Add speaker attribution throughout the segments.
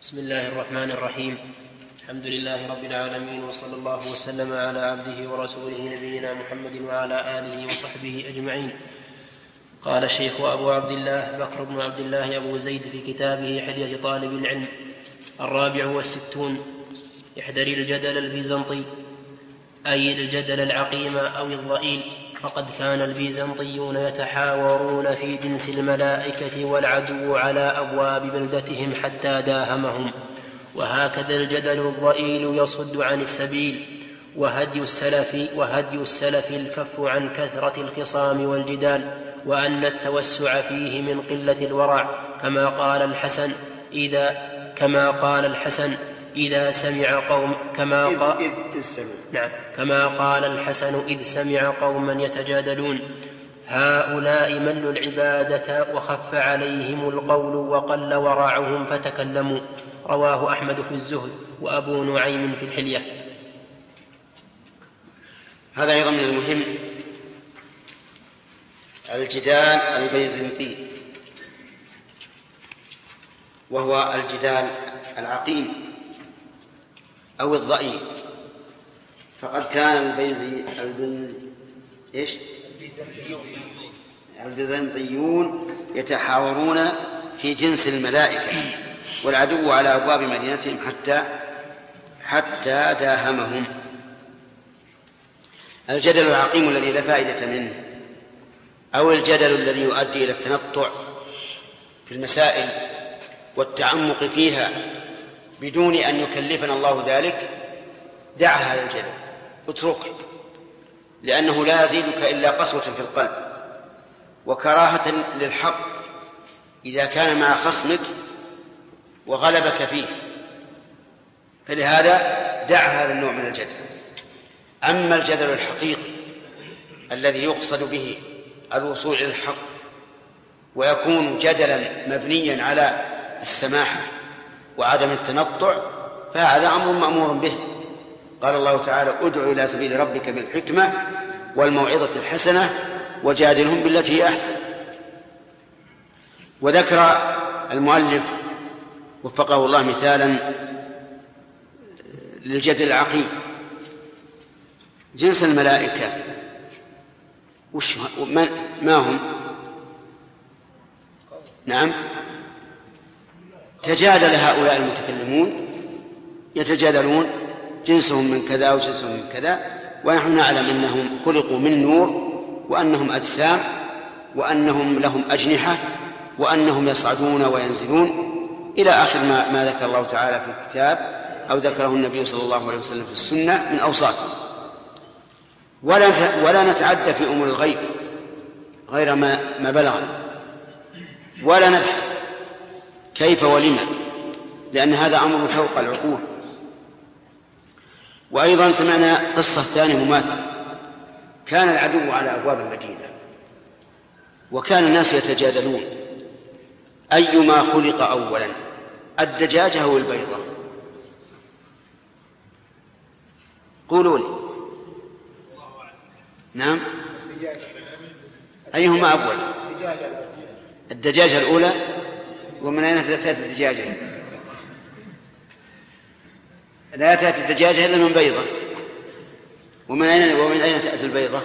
Speaker 1: بسم الله الرحمن الرحيم. الحمد لله رب العالمين، وصلى الله وسلم على عبده ورسوله نبينا محمد وعلى آله وصحبه أجمعين. قال الشيخ أبو عبد الله بكر بن عبد الله أبو زيد في كتابه حلية طالب العلم 64: احذر الجدل البيزنطي، أي الجدل العقيم أو الضئيل، فقد كان البيزنطيون يتحاورون في جنس الملائكة والعدو على أبواب بلدتهم حتى داهمهم، وهكذا الجدل الضئيل يصد عن السبيل. وهدي السلف الكف عن كثرة الخصام والجدال، وأن التوسع فيه من قلة الورع، كما قال الحسن إذا سمع قوم كما قال الحسن إذ سمع قوما يتجادلون: هؤلاء ملوا العبادة وخف عليهم القول وقل ورعهم فتكلموا. رواه أحمد في الزهد وأبو نعيم في الحلية.
Speaker 2: هذا أيضا من المهم الجدال البيزنطي، وهو الجدال العقيم أو الضئيل. فقد كان البيزنطيون يتحاورون في جنس الملائكة والعدو على أبواب مدينتهم حتى داهمهم. الجدل العقيم الذي لا فائدة منه، أو الجدل الذي يؤدي إلى التنطع في المسائل والتعمق فيها بدون أن يكلفنا الله ذلك، دع هذا الجدل، اتركه، لأنه لا يزيدك إلا قسوة في القلب وكراهة للحق إذا كان مع خصمك وغلبك فيه. فلهذا دع هذا النوع من الجدل. أما الجدل الحقيقي الذي يقصد به الوصول إلى الحق ويكون جدلا مبنيا على السماحة وعدم التنطع، فهذا أمر مأمور به. قال الله تعالى: ادع إلى سبيل ربك بالحكمة والموعظة الحسنة وجادلهم بالتي هي أحسن. وذكر المؤلف وفقه الله مثالا للجدل العقيم: جنس الملائكة ما هم؟ نعم، تجادل هؤلاء المتكلمون، يتجادلون جنسهم من كذا وجنسهم من كذا، ونحن نعلم أنهم خلقوا من نور، وأنهم أجسام، وأنهم لهم أجنحة، وأنهم يصعدون وينزلون إلى آخر ما ذكر الله تعالى في الكتاب أو ذكره النبي صلى الله عليه وسلم في السنة من أوصافه. ولا نتعدى في أمور الغيب غير ما بلغنا، ولا نبحث كيف ولما، لأن هذا أمر فوق العقول. وأيضا سمعنا قصة ثانية مماثلة: كان العدو على أبواب المدينة، وكان الناس يتجادلون أيما خلق أولا، الدجاجة أو البيضة؟ قولوا لي. نعم، أيهما أول؟ الدجاجة الأولى. ومن أين تأتي الدجاجة؟ لا تأتي الدجاجة إلا من بيضة. ومن أين تأتي البيضة؟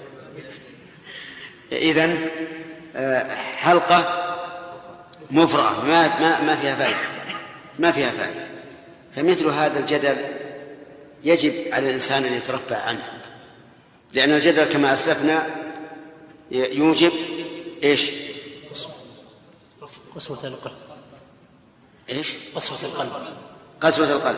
Speaker 2: إذن حلقة مفرغة ما فيها فائدة، ما فيها فائدة. فمثل هذا الجدل يجب على الإنسان أن يترفع عنه، لأن الجدل كما أسلفنا يوجب إيش؟
Speaker 1: قسوة القلب.
Speaker 2: إيش؟
Speaker 1: قسوة القلب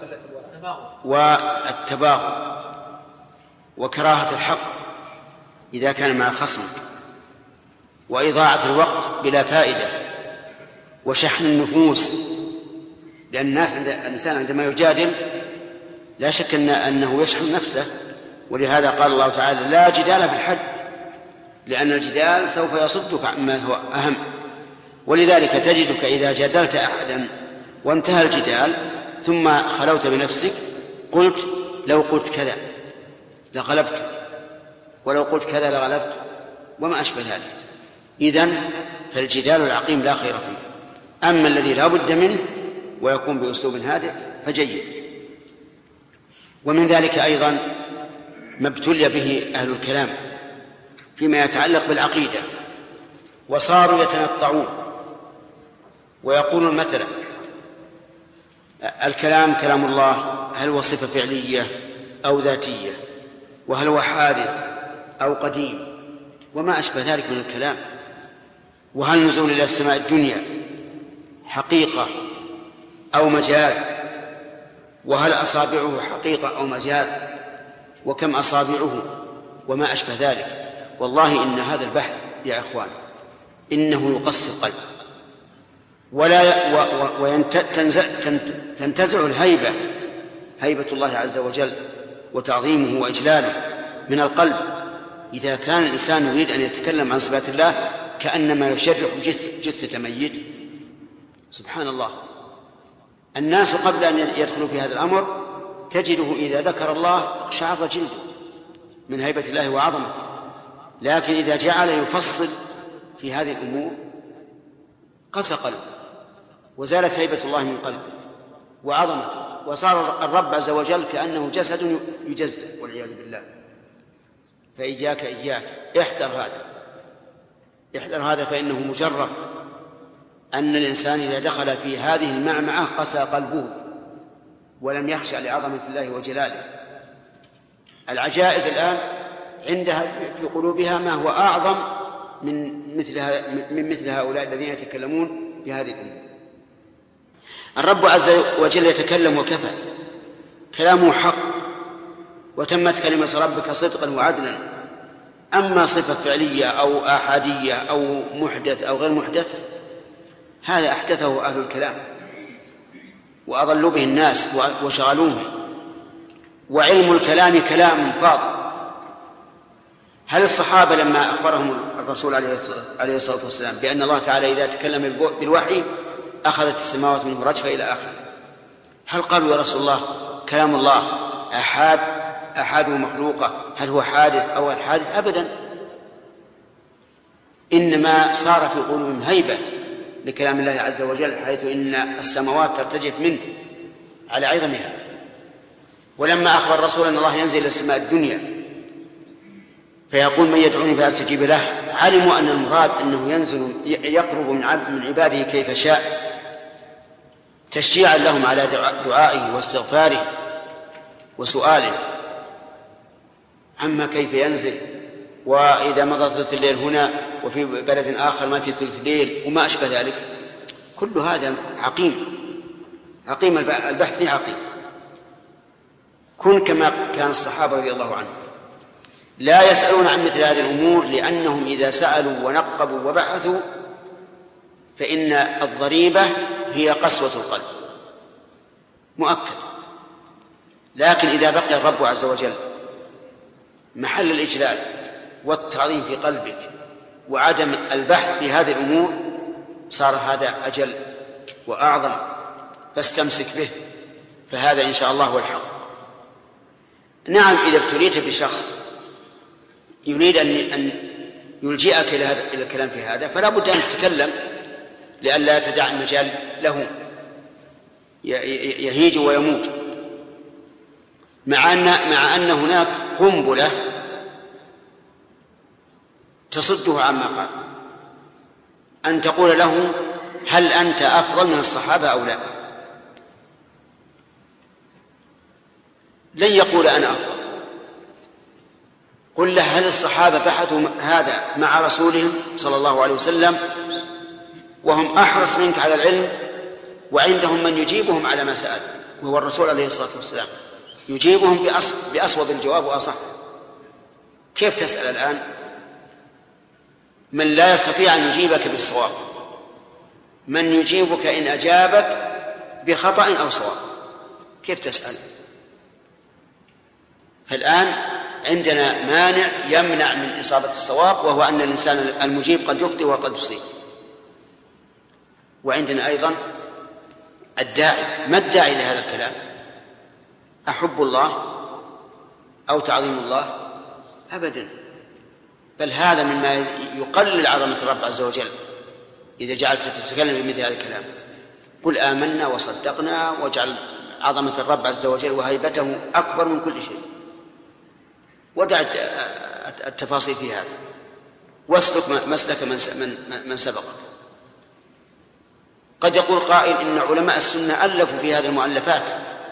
Speaker 2: والتباغض وكراهة الحق إذا كان مع خصمك، وإضاعة الوقت بلا فائدة، وشحن النفوس، لأن الإنسان عندما يجادل لا شك أنه يشحن نفسه. ولهذا قال الله تعالى: لا جدال في الحج، لأن الجدال سوف يصدك عما هو أهم. ولذلك تجدك إذا جادلت أحدا وانتهى الجدال ثم خلوت بنفسك قلت: لو قلت كذا لغلبت، ولو قلت كذا لغلبت، وما أشبه ذلك. إذن فالجدال العقيم لا خير فيه. أما الذي لا بد منه ويكون بأسلوب هادئ فجيد. ومن ذلك أيضا ما ابتلي به أهل الكلام فيما يتعلق بالعقيدة، وصاروا يتنطعون ويقولون مثلا الكلام كلام الله هل هو صفة فعلية أو ذاتية، وهل هو حادث أو قديم، وما أشبه ذلك من الكلام، وهل نزول إلى السماء الدنيا حقيقة أو مجاز، وهل أصابعه حقيقة أو مجاز، وكم أصابعه، وما أشبه ذلك. والله إن هذا البحث يا إخوان إنه يقسي القلب، تنتزع الهيبة، هيبة الله عز وجل وتعظيمه وإجلاله من القلب إذا كان الإنسان يريد أن يتكلم عن صفات الله كأنما يشرح جثة ميت. سبحان الله. الناس قبل أن يدخلوا في هذا الأمر تجده إذا ذكر الله اقشعر جلده من هيبة الله وعظمته، لكن إذا جعل يفصل في هذه الأمور قسى قلبه وزالت هيبة الله من قلبه وعظمته، وصار الرب عز وجل كأنه جسد يجزأ والعياذ بالله. فإياك احذر هذا فإنه مجرب أن الإنسان إذا دخل في هذه المعمعة قسى قلبه ولم يخشع لعظمة الله وجلاله. العجائز الآن عندها في قلوبها ما هو أعظم من مثل هؤلاء الذين يتكلمون بهذه الأمور. الرب عز وجل يتكلم وكفى، كلامه حق، وتمت كلمة ربك صدقا وعدلا. أما صفة فعلية أو آحادية أو محدث أو غير محدث هذا أحدثه أهل الكلام وأضلوا به الناس وشغلوهم، وعلم الكلام كلام فاضل. هل الصحابة لما أخبرهم الرسول عليه الصلاة والسلام بأن الله تعالى إذا تكلم بالوحي أخذت السماوات منه رجفة إلى آخره، هل قالوا يا رسول الله كلام الله أحاد مخلوقة، هل هو حادث أو الحادث؟ أبدا، إنما صار في قلوبهم هيبة لكلام الله عز وجل، حيث إن السماوات ترتجف منه على عظمها. ولما أخبر الرسول أن الله ينزل إلى السماء الدنيا فيقول من يدعوني فأستجيب له، علموا أن المراد أنه ينزل يقرب من عباده كيف شاء، تشجيعا لهم على دعائه واستغفاره وسؤاله، عما كيف ينزل وإذا مضى ثلث الليل هنا وفي بلد آخر ما في ثلث الليل وما أشبه ذلك. كل هذا عقيم البحث فيه عقيم. كن كما كان الصحابة رضي الله عنهم لا يسألون عن مثل هذه الأمور، لأنهم إذا سألوا ونقبوا وبحثوا فإن الضريبة هي قسوة القلب مؤكد. لكن إذا بقي الرب عز وجل محل الإجلال والتعظيم في قلبك وعدم البحث في هذه الأمور صار هذا أجل وأعظم، فاستمسك به، فهذا إن شاء الله هو الحق. نعم، إذا ابتليت بشخص يريد أن يلجئك إلى الكلام في هذا فلا بد أن تتكلم لئلا تدع المجال له يهيج ويموت، مع أن هناك قنبلة تصده عما قال، أن تقول له هل أنت أفضل من الصحابة أو لا؟ لن يقول أنا أفضل. قل له هل الصحابة بحثوا هذا مع رسولهم صلى الله عليه وسلم وهم أحرص منك على العلم، وعندهم من يجيبهم على ما سأل وهو الرسول عليه الصلاة والسلام، يجيبهم بأصوب الجواب وأصح. كيف تسأل الآن من لا يستطيع أن يجيبك بالصواب، من يجيبك إن أجابك بخطأ أو صواب؟ كيف تسأل؟ فالآن عندنا مانع يمنع من إصابة الصواب، وهو أن الإنسان المجيب قد يخطئ وقد يصيب. وعندنا أيضا الداعي. ما الداعي لهذا الكلام؟ أحب الله أو تعظيم الله؟ أبدا، بل هذا مما يقلل عظمة الرب عز وجل إذا جعلت تتكلم بمثل هذا الكلام. قل آمنا وصدقنا واجعل عظمة الرب عز وجل وهيبته أكبر من كل شيء، ودع التفاصيل في هذا، واسلك مسلك من سبق. قد يقول قائل إن علماء السنة ألفوا في هذه المؤلفات،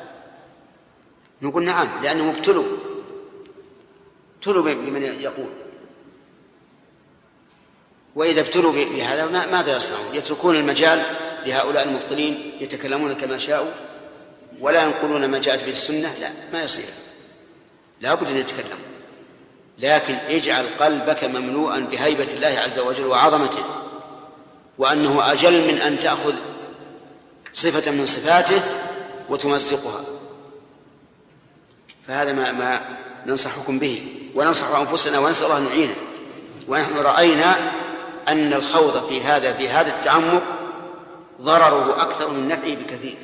Speaker 2: نقول نعم، لأنهم ابتلوا بمن يقول، وإذا ابتلوا بهذا ماذا يصنعون؟ يتركون المجال لهؤلاء المبطلين يتكلمون كما شاءوا ولا ينقلون ما جاءت به السنة؟ لا، ما يصير، لا بد أن يتكلموا. لكن اجعل قلبك مملوءا بهيبة الله عز وجل وعظمته، وأنه أجل من أن تأخذ صفة من صفاته وتمزقها. فهذا ما ننصحكم به، وننصح أنفسنا ونسأل الله أن نعينه. ونحن رأينا أن الخوض في هذا التعمق ضرره أكثر من نفعه بكثير.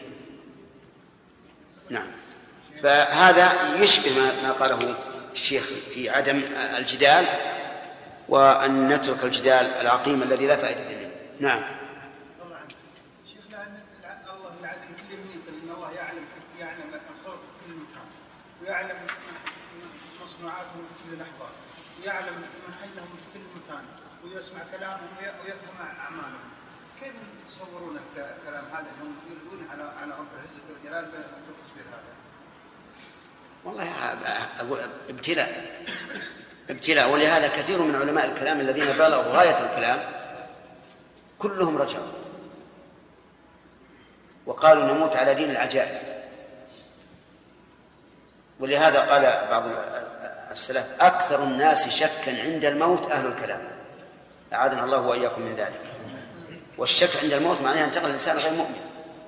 Speaker 2: نعم. فهذا يشبه ما قاله الشيخ في عدم الجدال، وأن نترك الجدال العقيم الذي لا فائدة منه. نعم.
Speaker 3: طبعا شيخ، لأن الله العدل كل يميت، لأن الله يعلم الخلق في كل مكان، ويعلم مصنوعاتهم في كل لحظة، ويعلم من حيهم في كل مكان، ويسمع كلامهم ويفهم أعمالهم. كيف يتصورون الكلام هذا هم يردون على رب العزة والجلال بالتصوير هذا؟
Speaker 2: والله ابتلاء، ولهذا كثير من علماء الكلام الذين بلغوا غاية الكلام كلهم رجعوا وقالوا نموت على دين العجائز. ولهذا قال بعض السلف أكثر الناس شكا عند الموت أهل الكلام، أعاذنا الله وإياكم من ذلك. والشك عند الموت معناه ينتقل الإنسان غير مؤمن.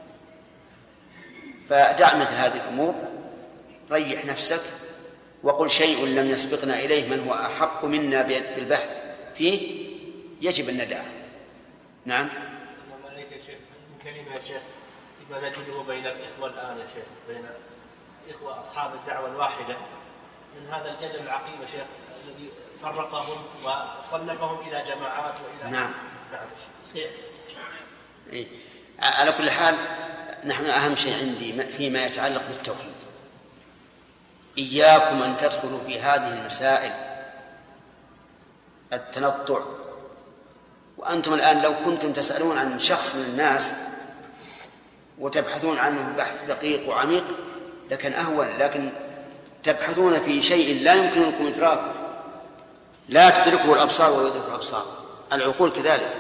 Speaker 2: فدع مثل هذه الأمور، ريح نفسك، وقل شيء لم يسبقنا إليه من هو أحق منا بالبحث فيه يجب أن ندعه. نعم.
Speaker 4: الله عليك يا شيخ، من كلمة يا شيخ ما نجده بين الإخوة الآن يا شيخ، بين إخوة أصحاب الدعوة الواحدة، من هذا الجدل العقيم يا شيخ الذي فرقهم وصنفهم إلى جماعات وإلى
Speaker 2: نعم.
Speaker 4: نعم.
Speaker 2: إيه. على كل حال نحن أهم شيء عندي فيما يتعلق بالتوحيد، إياكم أن تدخلوا في هذه المسائل التنطع. وأنتم الآن لو كنتم تسألون عن شخص من الناس وتبحثون عنه بحث دقيق وعميق لكن أهون، لكن تبحثون في شيء لا يمكنكم إدراكه، لا تدركه الأبصار ويدرك الأبصار، العقول كذلك.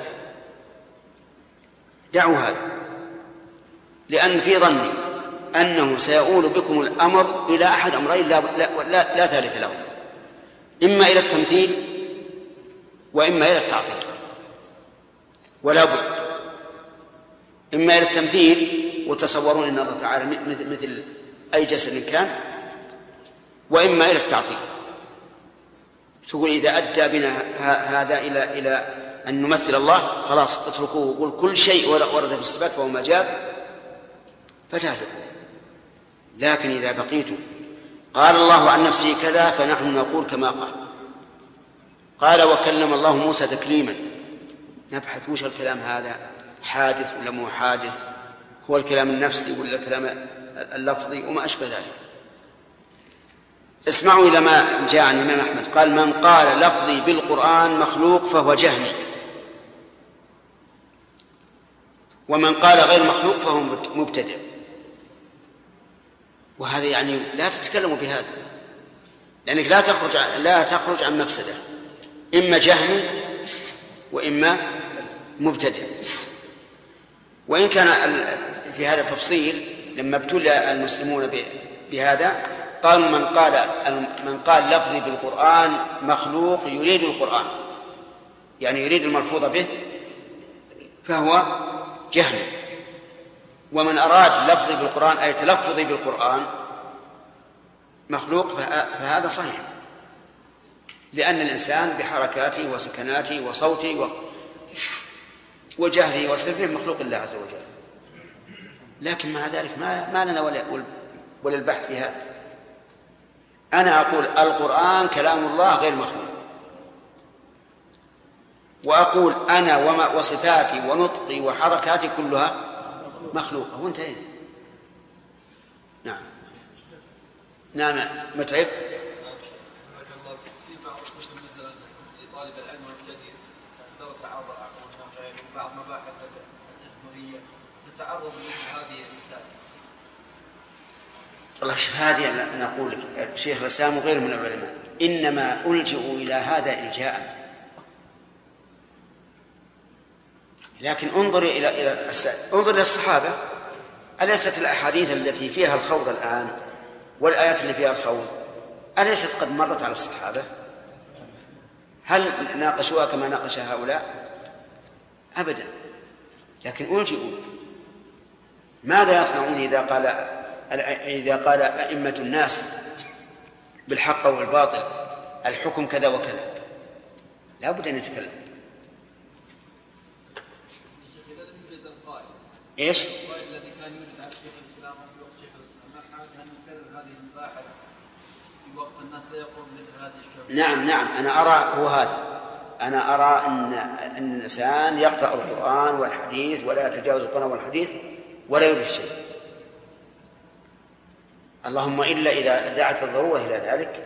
Speaker 2: دعوا هذا، لأن في ظني أنه سيؤول بكم الأمر إلى أحد أمرين لا ثالث لهم، إما إلى التمثيل وإما إلى التعطيل، ولا بد. إما إلى التمثيل وتصورون أن الله تعالى مثل أي جسد كان، وإما إلى التعطيل، تقول إذا أدى بنا هذا إلى أن نمثل الله خلاص اتركوه، وقل كل شيء ورد في الصفات فهو مجاز فتهلكوا. لكن إذا بقيتم قال الله عن نفسه كذا فنحن نقول كما قال وكلم الله موسى تكليما، نبحث وش الكلام هذا، حادث ولا مو حادث، هو الكلام النفسي ولا الكلام اللفظي وما أشبه ذلك. اسمعوا إلى ما جاء عن الإمام أحمد قال من قال لفظي بالقرآن مخلوق فهو جهمي، ومن قال غير مخلوق فهو مبتدع. وهذا يعني لا تتكلموا بهذا، لأنك لا تخرج عن مفسدة، إما جهمي وإما مبتدع. وإن كان في هذا تفصيل، لما ابتلى المسلمون بهذا قالوا من قال لفظي بالقرآن مخلوق يريد القرآن، يعني يريد الملفوظ به، فهو جهمي. ومن أراد لفظي بالقرآن أي تلفظي بالقرآن مخلوق فهذا صحيح، لأن الإنسان بحركاته وسكناته وصوته وجهره وسره مخلوق الله عز وجل. لكن مع ذلك ما لنا ولا البحث في هذا. أنا أقول القرآن كلام الله غير مخلوق، وأقول أنا وصفاتي ونطقي وحركاتي كلها مخلوقة وانتهينا. نعم نعم متعب.
Speaker 5: في بعض الكتب مثلا لطالب العلم المبتدئ بعض مباحث التدمرية تتعرض لمثل هذه المسائل.
Speaker 2: والله شوف هذه أنا أقول لك شيخ الإسلام وغيره من العلماء إنما ألجئوا إلى هذا إلجاء، لكن انظر إلى الصحابة. أليست الأحاديث التي فيها الخوض الآن والآيات اللي فيها الخوض أليست قد مرت على الصحابة؟ هل ناقشوها كما ناقش هؤلاء؟ أبدا. لكن ألجئوا. ماذا يصنعون إذا قال أئمة الناس بالحق والباطل الحكم كذا وكذا؟ لا بد أن يتكلم. إيش؟
Speaker 5: القائد الذي كان يوجد على شيخ الإسلام وفي وقت شيخ الإسلام ما حاجة أن نكرر هذه المباحث في وقت الناس لا يقوم مثل هذه الشغل.
Speaker 2: نعم أنا أرى هو هذا. أنا أرى أن الإنسان يقرأ القرآن والحديث ولا يتجاوز القرآن والحديث ولا يريد شيء، اللهم إلا إذا دعت الضرورة إلى ذلك.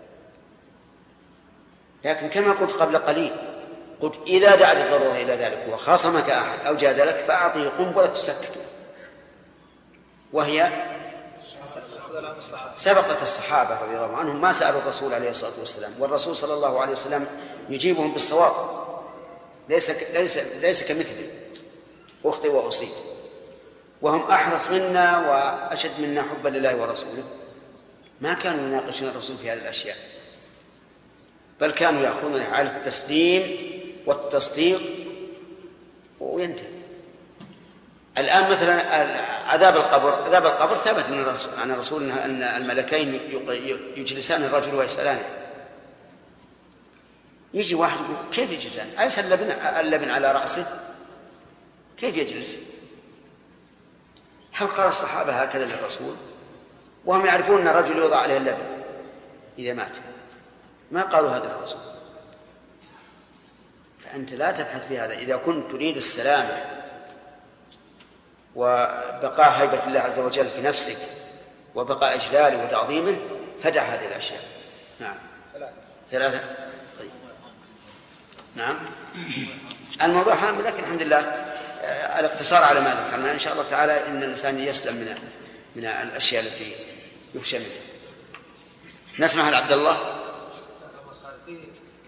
Speaker 2: لكن كما قلت قبل قليل، قلت إذا دعت الضرورة إلى ذلك وخاصمك أحد أو جادلك فأعطيه قنبلة تسكته، وهي سبقت الصحابة رضي الله عنهم ما سألوا الرسول عليه الصلاة والسلام، والرسول صلى الله عليه وسلم يجيبهم بالصواب، ليس كمثله أخطئ وأصيب، وهم أحرص منا وأشد منا حبا لله ورسوله. ما كانوا يناقشون الرسول في هذه الأشياء، بل كانوا يأخذون على التسليم والتصديق وينتهي. الآن مثلا عذاب القبر ثبت عن الرسول أن الملكين يجلسان الرجل ويسألانه. يجي واحد يقول كيف يجلسان؟ أليس اللبن على رأسه؟ كيف يجلس؟ هل قال الصحابة هكذا للرسول وهم يعرفون أن الرجل يوضع عليه اللبن إذا مات؟ ما قالوا هذا للرسول. فأنت لا تبحث في هذا. إذا كنت تريد السلامة وبقاء هيبة الله عز وجل في نفسك وبقاء إجلاله وتعظيمه فدع هذه الأشياء. نعم 3. طيب. نعم الموضوع هام، لكن الحمد لله الاقتصار على ما ذكرنا إن شاء الله تعالى إن الإنسان يسلم من الأشياء التي يخشى منها. نسمع لعبد الله.
Speaker 6: في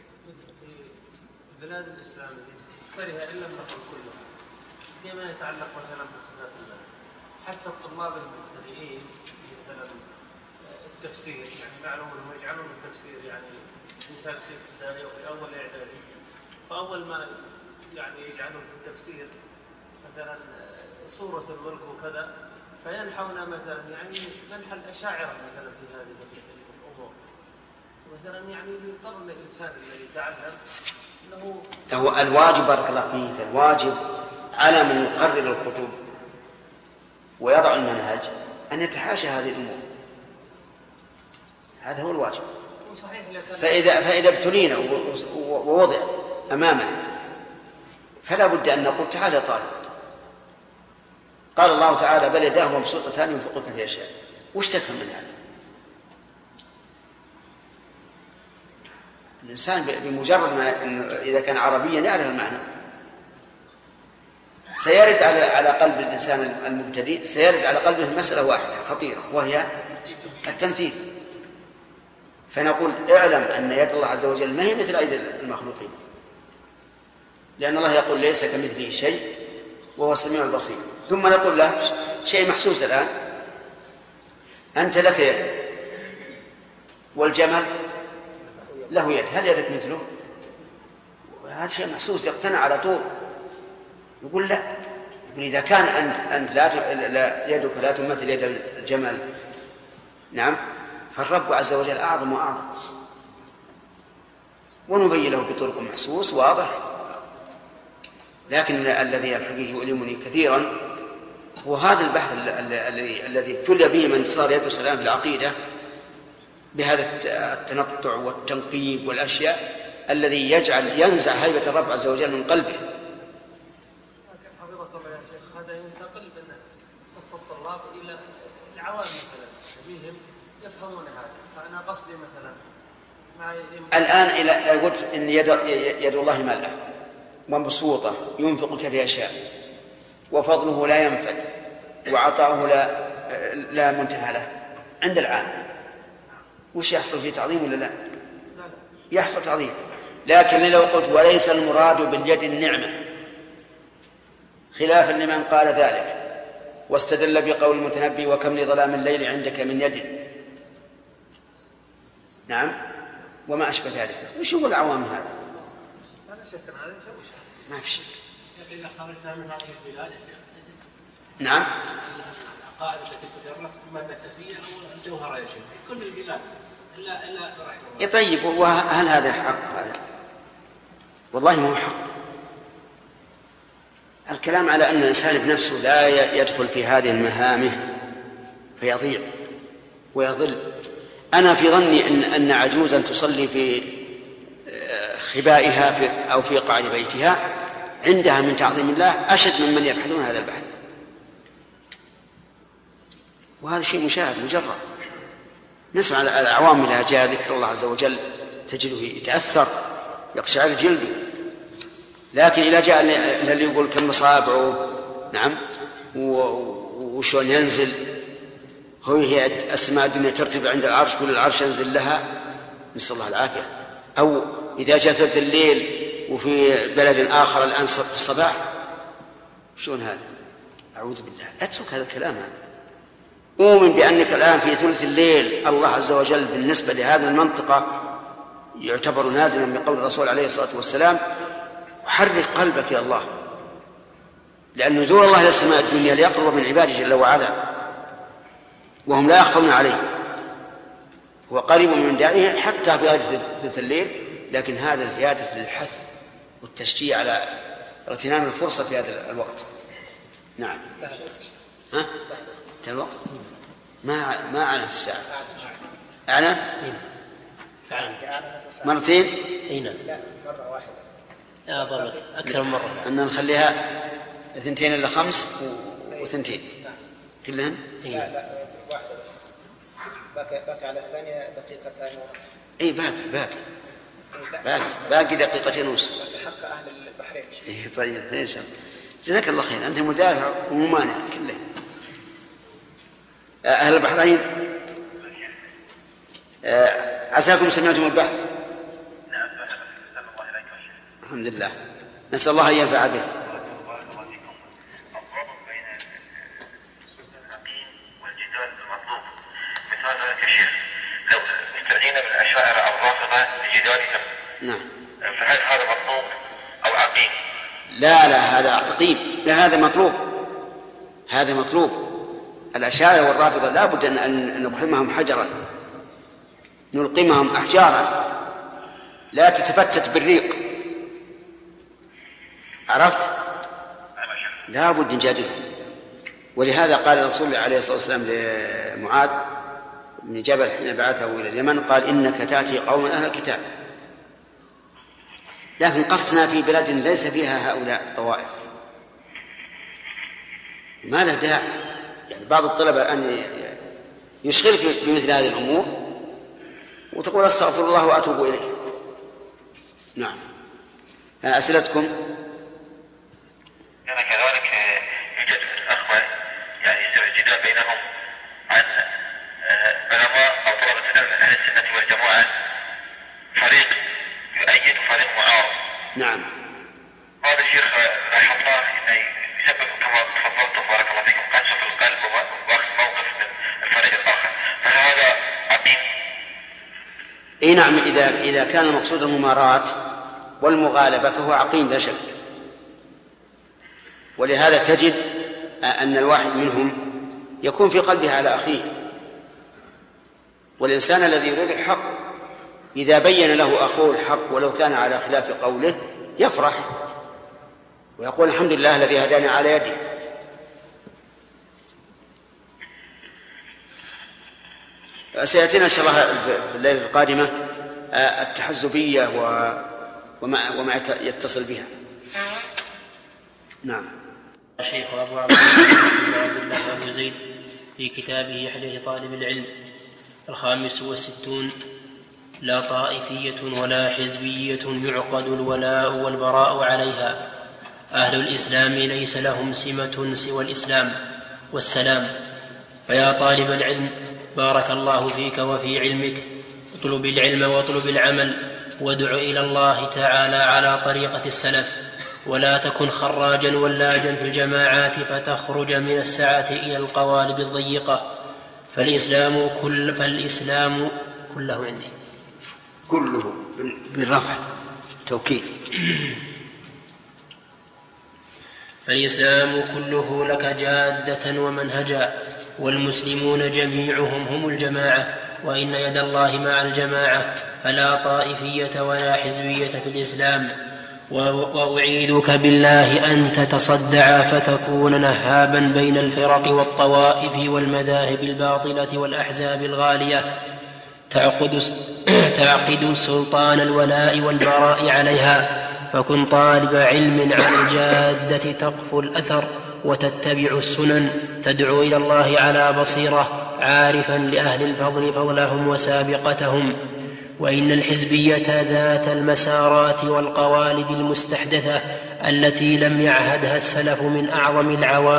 Speaker 6: بلاد الإسلام كره إن لم نقل كلها فيما يتعلق مثلا بصفات الله، حتى الطلاب المبتدئين مثلا التفسير، يعني معلوم انهم يجعلون التفسير يعني مثال شيخ ابتدائي او في اول اعدادي، فاول ما يعني يجعلون في التفسير مثلا سوره الملك وكذا فينحون مثلا يعني منح الاشاعره مثلا في هذه الامور، مثلا يعني يضطر الانسان الذي يتعلم انه
Speaker 2: هو الواجب بارك الله فيك، الواجب على من يقرر الكتب ويضع المنهج أن يتحاشى هذه الأمور. هذا هو الواجب. فإذا ابتلينا ووضع أمامنا فلا بد أن نقول تعال يا طالب، قال الله تعالى بل يداه مبسوطتان ينفق كيف يشاء، وش تفهم من هذا؟ الإنسان بمجرد ما إذا كان عربيا يعرف المعنى سيرد على قلب الإنسان المبتدئ، سيرد على قلبه مسألة واحدة خطيرة وهي التمثيل. فنقول اعلم أن يد الله عز وجل ما هي مثل أيدي المخلوقين، لأن الله يقول ليس كمثله شيء وهو السميع البصير. ثم نقول له شيء محسوس الآن، أنت لك يد والجمل له يد، هل يدك مثله؟ هذا شيء محسوس يقتنع على طول. يقول لا، يقول إذا كان أنت لا يدك لا تمثل يد الجمل، نعم، فالرب عز وجل أعظم وأعظم. ونبين له بطرق محسوس واضح. لكن الذي الحقيقي يؤلمني كثيرا هو هذا البحث الذي ابتلي به من صار يدرس الآن في العقيدة بهذا التنطع والتنقيب والأشياء الذي ينزع هيبة الرب عز وجل من قلبه.
Speaker 6: حفظك الله يا شيخ، هذه بدأ ينتقل من صف الطلاب إلى العوام مثلا بهم يفهمون هذا. فأنا قصدي مثلا
Speaker 2: الآن إلى قلت إن يد الله ملأ مبسوطة ينفق كيف يشاء وفضله لا ينفد وعطاؤه لا منتهى له عند العام، وش يحصل فيه تعظيم ولا لا؟ يحصل تعظيم. لكن لو قلت وليس المراد باليد النعمة خلافا لمن قال ذلك واستدل بقول المتنبي وكم لظلام الليل عندك من يد، نعم، وما أشبه ذلك. وش يقول العوام هذا؟ ما في شك.
Speaker 4: إذا خرجنا من هذه البلاد
Speaker 2: نعم،
Speaker 4: العقائد التي تدرس إما النسفية أو الجوهرة يا شيخ في كل البلاد إلا رحمه.
Speaker 2: طيب، وهل هذا حق؟ هذا والله ما هو حق. الكلام على أن الإنسان بنفسه لا يدخل في هذه المهامه فيضيع ويضل. أنا في ظني أن عجوزا تصلي في خبائها أو في قاعد بيتها عندها من تعظيم الله أشد من يبحثون هذا البحث، وهذا شيء مشاهد مجرد. نسمع العوام إذا جاء ذكر الله عز وجل تجده يتأثر يقشعر جلده، لكن إذا جاء اللي يقول كم أصابعه نعم وشون ينزل هي أسماء الدنيا ترتفع عند العرش كل العرش ينزل لها، نسأل الله العافية. أو إذا جاء ثلث الليل وفي بلد آخر الآن في الصباح، شون هذا؟ أعوذ بالله، أترك هذا الكلام. هذا أؤمن بأنك الآن في ثلث الليل الله عز وجل بالنسبة لهذه المنطقة يعتبر نازلا بقول الرسول عليه الصلاة والسلام حرك قلبك يا الله، لأن نزول الله إلى السماء الدنيا ليقرب من عباده جل وعلا وهم لا يخفون عليه، هو قريب من داعيه حتى في هذه ثلث الليل. لكن هذا زيادة للحث والتشجيع على اغتنام الفرصة في هذا الوقت. نعم. ها؟ انتهى الوقت؟ ما أعلم الساعة. أعلم؟ مرتين؟
Speaker 1: أين؟ لا، مرة واحدة. يا ضبط أكثر من مرة.
Speaker 2: أن نخليها 2 إلى 5 و2 كلهن؟
Speaker 3: لا واحدة بس. باقي على الثانية 2.5
Speaker 2: دقيقة. باقي 2.5 دقيقة.
Speaker 3: حق أهل البحرين.
Speaker 2: طيب إن شاء الله. جزاك الله خير، أنت مدافع وممانع كله. أهل البحرين عساكم سمعتم البحث؟
Speaker 7: نعم.
Speaker 2: الحمد لله، نسأل الله أن ينفع به.
Speaker 7: الضابط بين اليقين والجدال المطلوب مثال ذلك يا شيخ لو استعينا بالأشاعرة أو الرافضة بجدالهم،
Speaker 2: نعم،
Speaker 7: فهل هذا مطلوب أو عقيم؟
Speaker 2: لا هذا عقيم، لا هذا مطلوب. هذا مطلوب. الأشاعرة والرافضة لا بد أن نقحمهم حجرا، نلقمهم أحجارا، لا تتفتت بالريق. عرفت؟ لا بد نجادلهم. ولهذا قال الرسول عليه الصلاة والسلام لمعاذ بن جبل حين بعثه إلى اليمن قال إنك تأتي قوما أهل الكتاب، لكن قصدنا في بلاد ليس فيها هؤلاء الطوائف، ما له داعي. يعني بعض الطلبة أن يشغلك بمثل هذه الأمور وتقول أستغفر الله وأتوب إليه. نعم. أسئلتكم؟
Speaker 7: يعني كذلك يوجد الأخوة يعني جدال بينهم عن علماء أو طلبة العلم من أهل السنة والجماعة، فريق يؤيد وفريق معارض.
Speaker 2: نعم.
Speaker 7: هذا الشيخ لاحظناه انه يسبب كما تفضلت بارك الله فيكم قسوة في القلب واخذ موقف من الفريق الاخر، فهذا عقيم؟
Speaker 2: اي نعم، اذا كان المقصود المماراة والمغالبة فهو عقيم لا شك. ولهذا تجد ان الواحد منهم يكون في قلبه على اخيه، والانسان الذي يريد الحق إذا بين له أخوه الحق ولو كان على خلاف قوله يفرح ويقول الحمد لله الذي هداني على يدي. سيأتينا إن شاء الله في الليلة القادمة التحزبية وما يتصل بها. نعم.
Speaker 1: الشيخ أبو عبد الله بن زيد في كتابه حديث طالب العلم 65: لا طائفية ولا حزبية يعقد الولاء والبراء عليها. أهل الإسلام ليس لهم سمة سوى الإسلام والسلام. فيا طالب العلم، بارك الله فيك وفي علمك، اطلب العلم واطلب العمل، وادع إلى الله تعالى على طريقة السلف، ولا تكن خراجا ولاجا في الجماعات فتخرج من السعة إلى القوالب الضيقة. فالإسلام كله عندي
Speaker 2: كله بالرفع توكيد.
Speaker 1: فالإسلام كله لك جادة ومنهجا، والمسلمون جميعهم هم الجماعة، وإن يد الله مع الجماعة، فلا طائفية ولا حزبية في الإسلام. وأعيذك بالله أن تتصدع فتكون نهابا بين الفرق والطوائف والمذاهب الباطلة والأحزاب الغالية تعقد سلطان الولاء والبراء عليها. فكن طالب علم عن الجادة تقفو الأثر وتتبع السنن، تدعو إلى الله على بصيرة، عارفا لأهل الفضل فضلهم وسابقتهم. وإن الحزبية ذات المسارات والقوالب المستحدثة التي لم يعهدها السلف من أعظم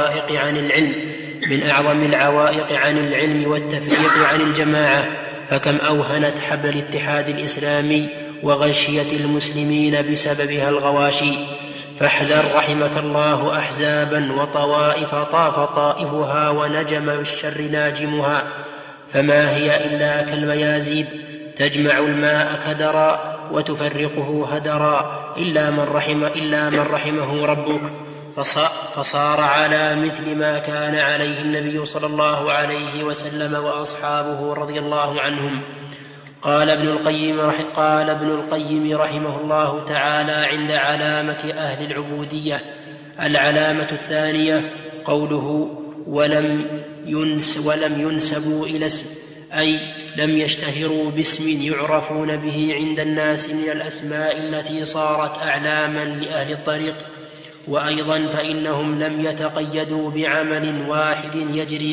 Speaker 1: العوائق عن العلم والتفريق عن الجماعة. فكم أوهنت حبل الاتحاد الإسلامي وغشية المسلمين بسببها الغواشي. فاحذر رحمك الله أحزابا وطوائف طاف طائفها ونجم بالشر ناجمها، فما هي إلا كالميازيب تجمع الماء كدرا وتفرقه هدرا، إلا من رحمه ربك، فصار على مثل ما كان عليه النبي صلى الله عليه وسلم وأصحابه رضي الله عنهم. قال ابن القيم رحمه الله تعالى عند علامة أهل العبودية: العلامة الثانية قوله ولم ينسبوا إلى اسم، أي لم يشتهروا باسم يعرفون به عند الناس من الأسماء التي صارت أعلاما لأهل الطريق. وأيضا فإنهم لم يتقيدوا بعمل واحد يجري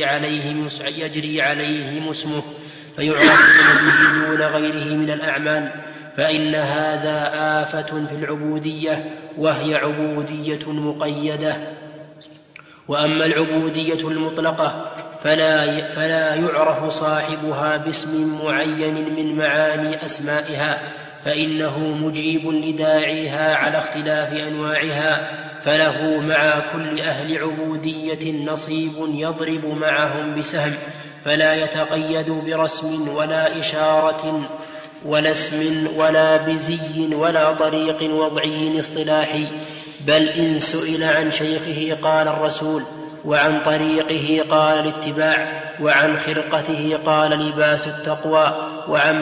Speaker 1: عليهم اسمه فيعرفون به دون غيره من الأعمال، فإن هذا آفة في العبودية، وهي عبودية مقيدة. وأما العبودية المطلقة فلا يعرف صاحبها باسم معين من معاني أسمائها، فإنه مجيب لداعيها على اختلاف أنواعها، فله مع كل أهل عبودية نصيب يضرب معهم بسهم، فلا يتقيد برسم ولا إشارة ولا اسم ولا بزي ولا طريق وضعي اصطلاحي، بل إن سئل عن شيخه قال الرسول، وعن طريقه قال الاتباع، وعن خرقته قال لباس التقوى، وعن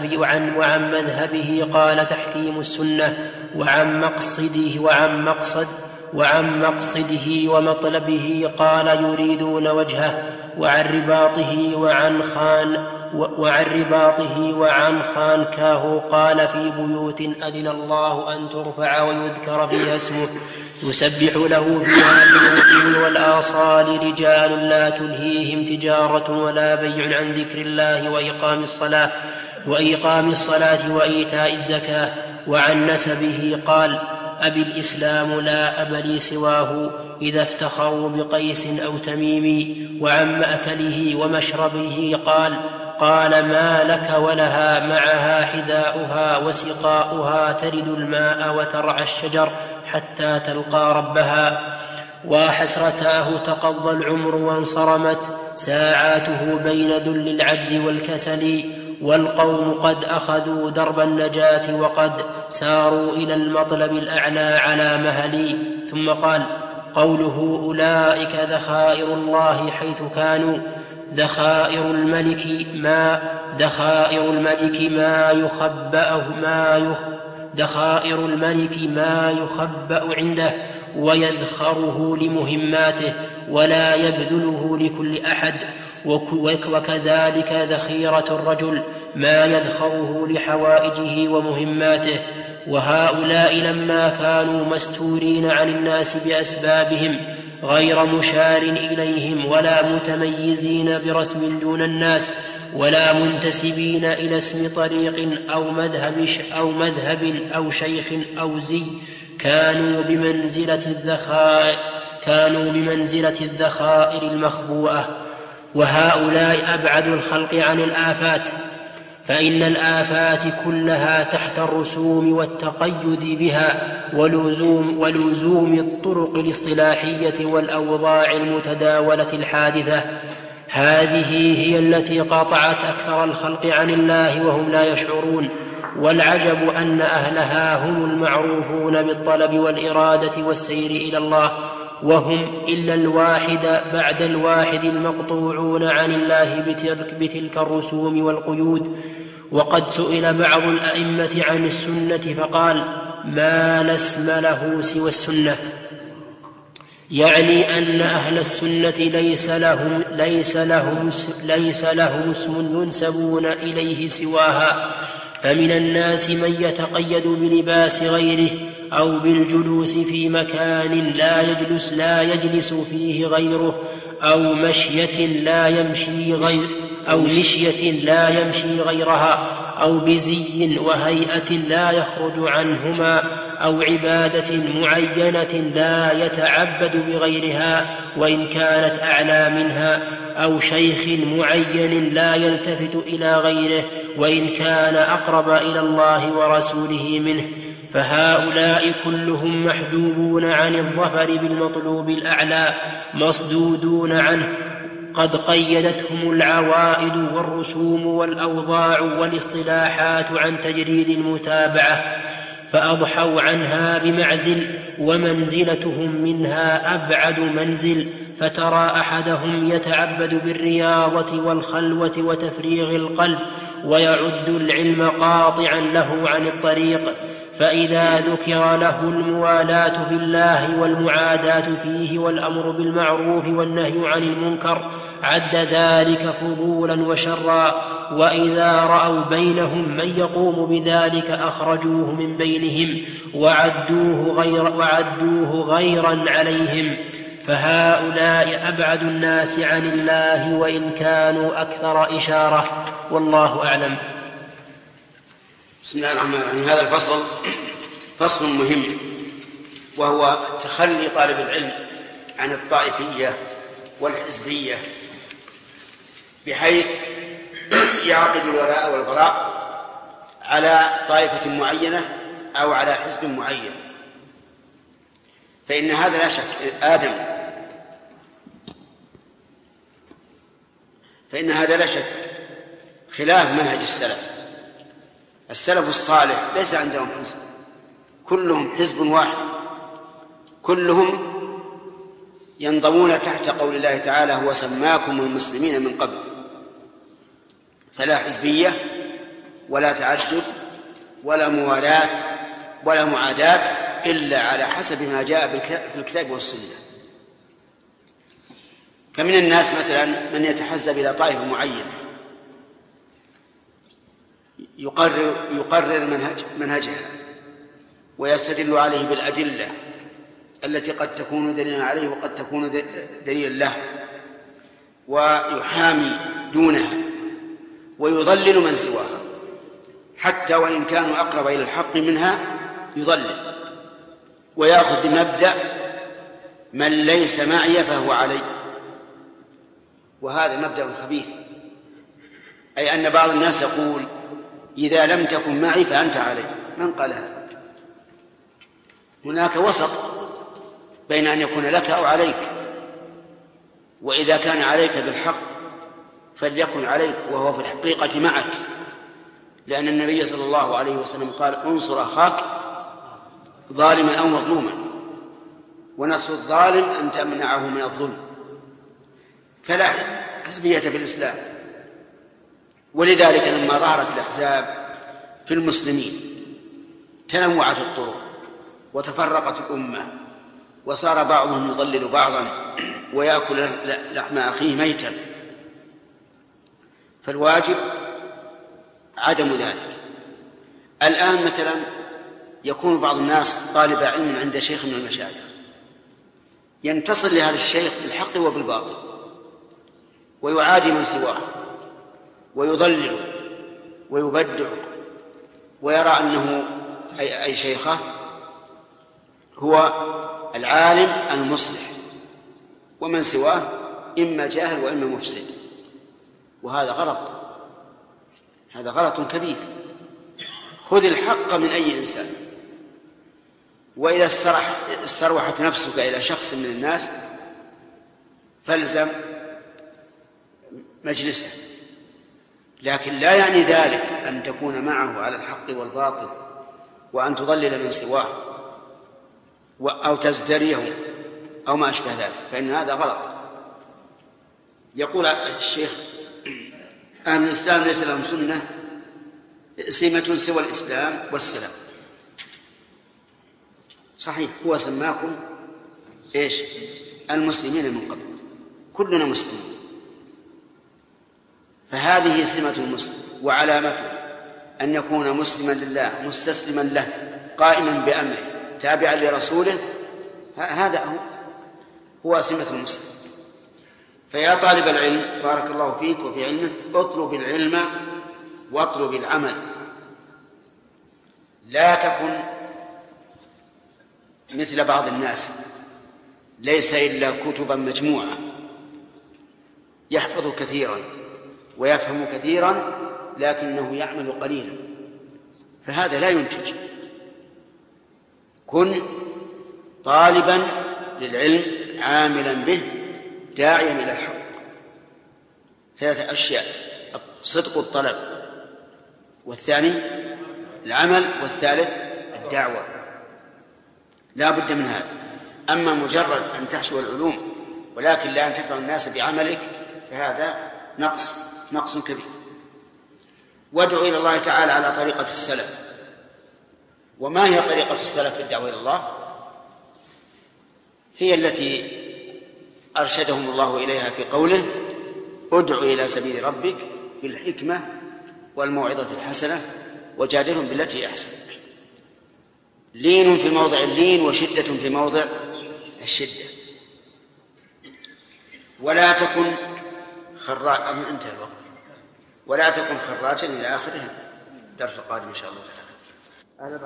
Speaker 1: مذهبه قال تحكيم السنة، وعن مقصده ومطلبه قال يريدون وجهه، وعن رباطه وعن خانكاه قال في بيوت أذن الله أن ترفع ويذكر فيها اسمه يسبح له فيها بالغدو والآصال رجال لا تلهيهم تجارة ولا بيع عن ذكر الله وإقام الصلاة وإيتاء الزكاة. وعن نسبه قال أبي الإسلام لا أب لي سواه إذا افتخروا بقيس أو تميم. وعن مأكله ومشربه قال ما لك ولها معها حذاؤها وسقاؤها ترد الماء وترعى الشجر حتى تلقى ربها. وحسرتاه تقضى العمر وانصرمت ساعاته بين ذل العجز والكسل، والقوم قد أخذوا درب النجاة وقد ساروا إلى المطلب الأعلى على مهلي. ثم قال قوله أولئك ذخائر الله حيث كانوا، ذخائر الملك ما يخبأ عنده ويذخره لمهماته ولا يبذله لكل أحد، وكذلك ذخيرة الرجل ما يذخره لحوائجه ومهماته. وهؤلاء لما كانوا مستورين عن الناس بأسبابهم غير مشار إليهم ولا متميزين برسم دون الناس ولا منتسبين إلى اسم طريق أو مذهب أو شيخ أو زي، كانوا بمنزلة الذخائر المخبوءة. وهؤلاء أبعد الخلق عن الآفات، فإن الآفات كلها تحت الرسوم والتقيد بها ولزوم الطرق الاصطلاحية والأوضاع المتداولة الحادثة. هذه هي التي قاطعت أكثر الخلق عن الله وهم لا يشعرون. والعجب أن أهلها هم المعروفون بالطلب والإرادة والسير إلى الله، وهم إلا الواحد بعد الواحد المقطوعون عن الله بتلك الرسوم والقيود. وقد سئل بعض الأئمة عن السنة فقال: ما لا اسم له سوى السنة، يعني أن أهل السنة ليس لهم اسم ينسبون إليه سواها. فمن الناس من يتقيد بلباس غيره أو بالجلوس في مكان لا يجلس فيه غيره، أو مشية لا يمشي غيرها، أو بزي وهيئة لا يخرج عنهما، أو عبادة معينة لا يتعبد بغيرها وإن كانت أعلى منها، أو شيخ معين لا يلتفت إلى غيره وإن كان أقرب إلى الله ورسوله منه. فهؤلاء كلهم محجوبون عن الظفر بالمطلوب الأعلى، مصدودون عنه، قد قيدتهم العوائد والرسوم والأوضاع والاصطلاحات عن تجريد المتابعة، فأضحوا عنها بمعزل، ومنزلتهم منها أبعد منزل. فترى أحدهم يتعبد بالرياضة والخلوة وتفريغ القلب، ويعد العلم قاطعا له عن الطريق، فإذا ذكر له الموالاة في الله والمعاداة فيه والأمر بالمعروف والنهي عن المنكر عد ذلك فضولا وشرا، وإذا رأوا بينهم من يقوم بذلك أخرجوه من بينهم وعدوه غيرا عليهم. فهؤلاء أبعد الناس عن الله وإن كانوا أكثر إشارة، والله أعلم.
Speaker 2: بسم الله الرحمن الرحيم. هذا الفصل فصل مهم، وهو تخلي طالب العلم عن الطائفية والحزبية، بحيث يعقد الولاء والبراء على طائفة معينة أو على حزب معين، فإن هذا لا شك فإن هذا لا شك خلاف منهج السلف الصالح. ليس عندهم حزب، كلهم حزب واحد، كلهم ينضمون تحت قول الله تعالى: هو سماكم المسلمين من قبل. فلا حزبية ولا تعدد ولا موالاة ولا معاداة إلا على حسب ما جاء في الكتاب والسنة. فمن الناس مثلا من يتحزب إلى طائفة معينة، يقرر منهجها ويستدل عليه بالأدلة التي قد تكون دليلا عليه وقد تكون دليلا له، ويحامي دونها ويضلل من سواها، حتى وإن كانوا أقرب إلى الحق منها يضلل، ويأخذ بمبدأ من ليس معي فهو علي. وهذا مبدأ خبيث، أي أن بعض الناس يقول: إذا لم تكن معي فأنت علي. من قال هذا؟ هناك وسط بين أن يكون لك أو عليك، وإذا كان عليك بالحق فليكن عليك وهو في الحقيقة معك، لأن النبي صلى الله عليه وسلم قال: انصر أخاك ظالما أو مظلوما، ونصر الظالم أن تمنعه من الظلم. فلا حزبية في الإسلام. ولذلك لما ظهرت الأحزاب في المسلمين تنوعت الطرق وتفرقت الأمة، وصار بعضهم يضلل بعضا ويأكل لحم أخيه ميتا. فالواجب عدم ذلك. الآن مثلا يكون بعض الناس طالب علم عند شيخ من المشايخ، ينتصر لهذا الشيخ بالحق وبالباطل ويعادي من سواه ويضلله ويبدعه ويرى أنه أي شيخه هو العالم المصلح ومن سواه إما جاهل وإما مفسد، وهذا غلط، هذا غلط كبير. خذ الحق من أي إنسان، وإذا استروحت نفسك إلى شخص من الناس فالزم مجلسه، لكن لا يعني ذلك أن تكون معه على الحق والباطل وأن تضلل من سواه أو تزدريه أو ما أشبه ذلك، فإن هذا غلط. يقول الشيخ أهل الإسلام ليس لهم سنة سمة سوى الإسلام والسلام. صحيح، هو سماكم إيش؟ المسلمين من قبل، كلنا مسلمين، فهذه سمة المسلم وعلامته أن يكون مسلما لله مستسلما له قائما بأمره تابعا لرسوله، هذا هو سمة المسلم. فيا طالب العلم بارك الله فيك وفي علمك، اطلب العلم واطلب العمل، لا تكن مثل بعض الناس ليس إلا كتبا مجموعة، يحفظ كثيرا ويفهم كثيرا لكنه يعمل قليلا، فهذا لا ينتج. كن طالبا للعلم عاملا به داعيا إلى الحق. 3 أشياء: صدق الطلب، والثاني العمل، والثالث الدعوة، لا بد من هذا. أما مجرد أن تحشو العلوم ولكن لا أن تنفع الناس بعملك فهذا نقص كبير. وادعو إلى الله تعالى على طريقة السلف. وما هي طريقة السلف في الدعوة إلى الله؟ هي التي أرشدهم الله إليها في قوله: ادع إلى سبيل ربك بالحكمة والموعظة الحسنة وجادلهم بالتي أحسن. لين في موضع اللين وشدة في موضع الشدة. ولا تكن خراجا، انتهى الوقت، ولا تكن خراجا إلى آخره. الدرس القادم إن شاء الله تعالى.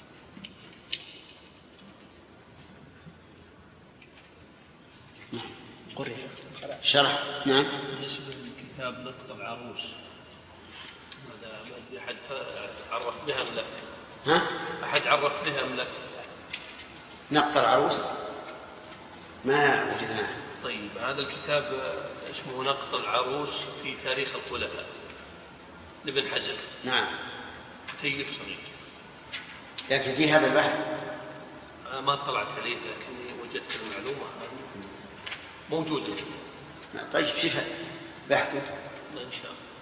Speaker 2: شرح. نعم.
Speaker 4: بالنسبة لكتاب نقط العروس، هذا أحد عرف بها أم لا؟
Speaker 2: ها؟
Speaker 4: أحد عرف بها أم لا؟
Speaker 2: نقط العروس ما وجدناه.
Speaker 4: طيب، هذا الكتاب اسمه نقط العروس في تاريخ الخلفاء لابن حزم.
Speaker 2: نعم.
Speaker 4: تيب صغير،
Speaker 2: لكن في هذا البحث
Speaker 4: ما اطلعت عليه، لكني وجدت المعلومة موجودة.
Speaker 2: طيب، شوف بحثه
Speaker 4: إن شاء الله.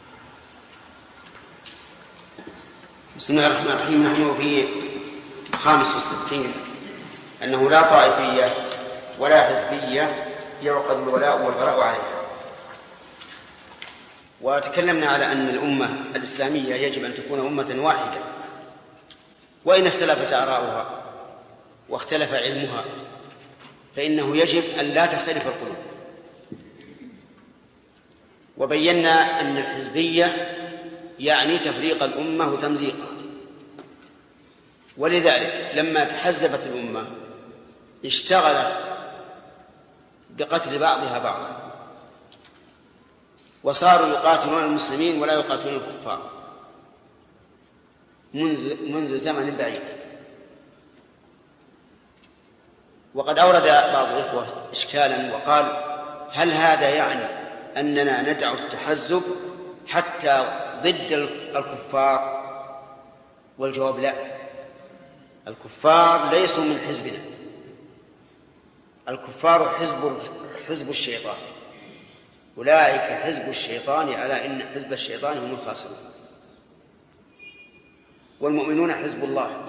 Speaker 2: بسم الله الرحمن الرحيم. نحن في 65 أنه لا طائفية ولا حزبية يعقد الولاء والبراء عليها. وتكلمنا على أن الأمة الإسلامية يجب أن تكون أمة واحدة، وإن اختلفت آراؤها واختلف علمها فإنه يجب أن لا تختلف القلوب. وبينا أن الحزبية يعني تفريق الأمة وتمزيقها، ولذلك لما تحزبت الأمة اشتغلت بقتل بعضها بعضا، وصاروا يقاتلون المسلمين ولا يقاتلون الكفار منذ زمن بعيد. وقد أورد بعض الإخوة إشكالا وقال: هل هذا يعني أننا ندع التحزب حتى ضد الكفار؟ والجواب: لا، الكفار ليسوا من حزبنا، الكفار حزب الشيطان، أولئك حزب الشيطان، ألا إن حزب الشيطان هم الخاسرون، والمؤمنون حزب الله.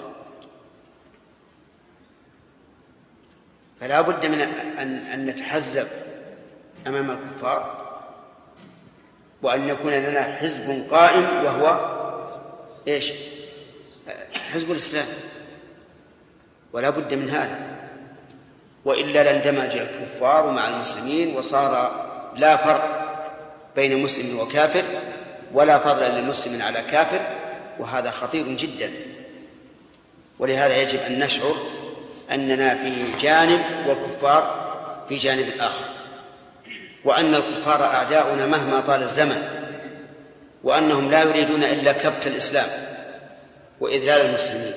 Speaker 2: فلا بد من أن نتحزب أمام الكفار، وأن يكون لنا حزب قائم وهو إيش؟ حزب الإسلام، ولا بد من هذا. وإلا لاندمج الكفار مع المسلمين وصار لا فرق بين مسلم وكافر ولا فضل للمسلم على كافر، وهذا خطير جدا. ولهذا يجب أن نشعر أننا في جانب والكفار في جانب آخر، وأن الكفار أعداؤنا مهما طال الزمن، وأنهم لا يريدون إلا كبت الإسلام وإذلال المسلمين،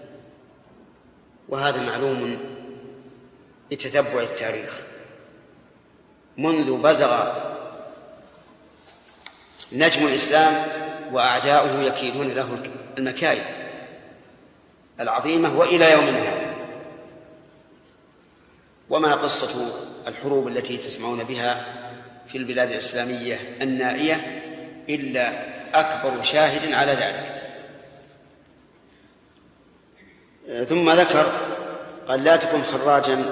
Speaker 2: وهذا معلوم بتتبع التاريخ. منذ بزغ نجم الإسلام وأعداؤه يكيدون له المكائد العظيمة وإلى يومنا هذا. وما قصة الحروب التي تسمعون بها في البلاد الإسلامية النائية إلا أكبر شاهد على ذلك. ثم ذكر قال: لا تكن خراجا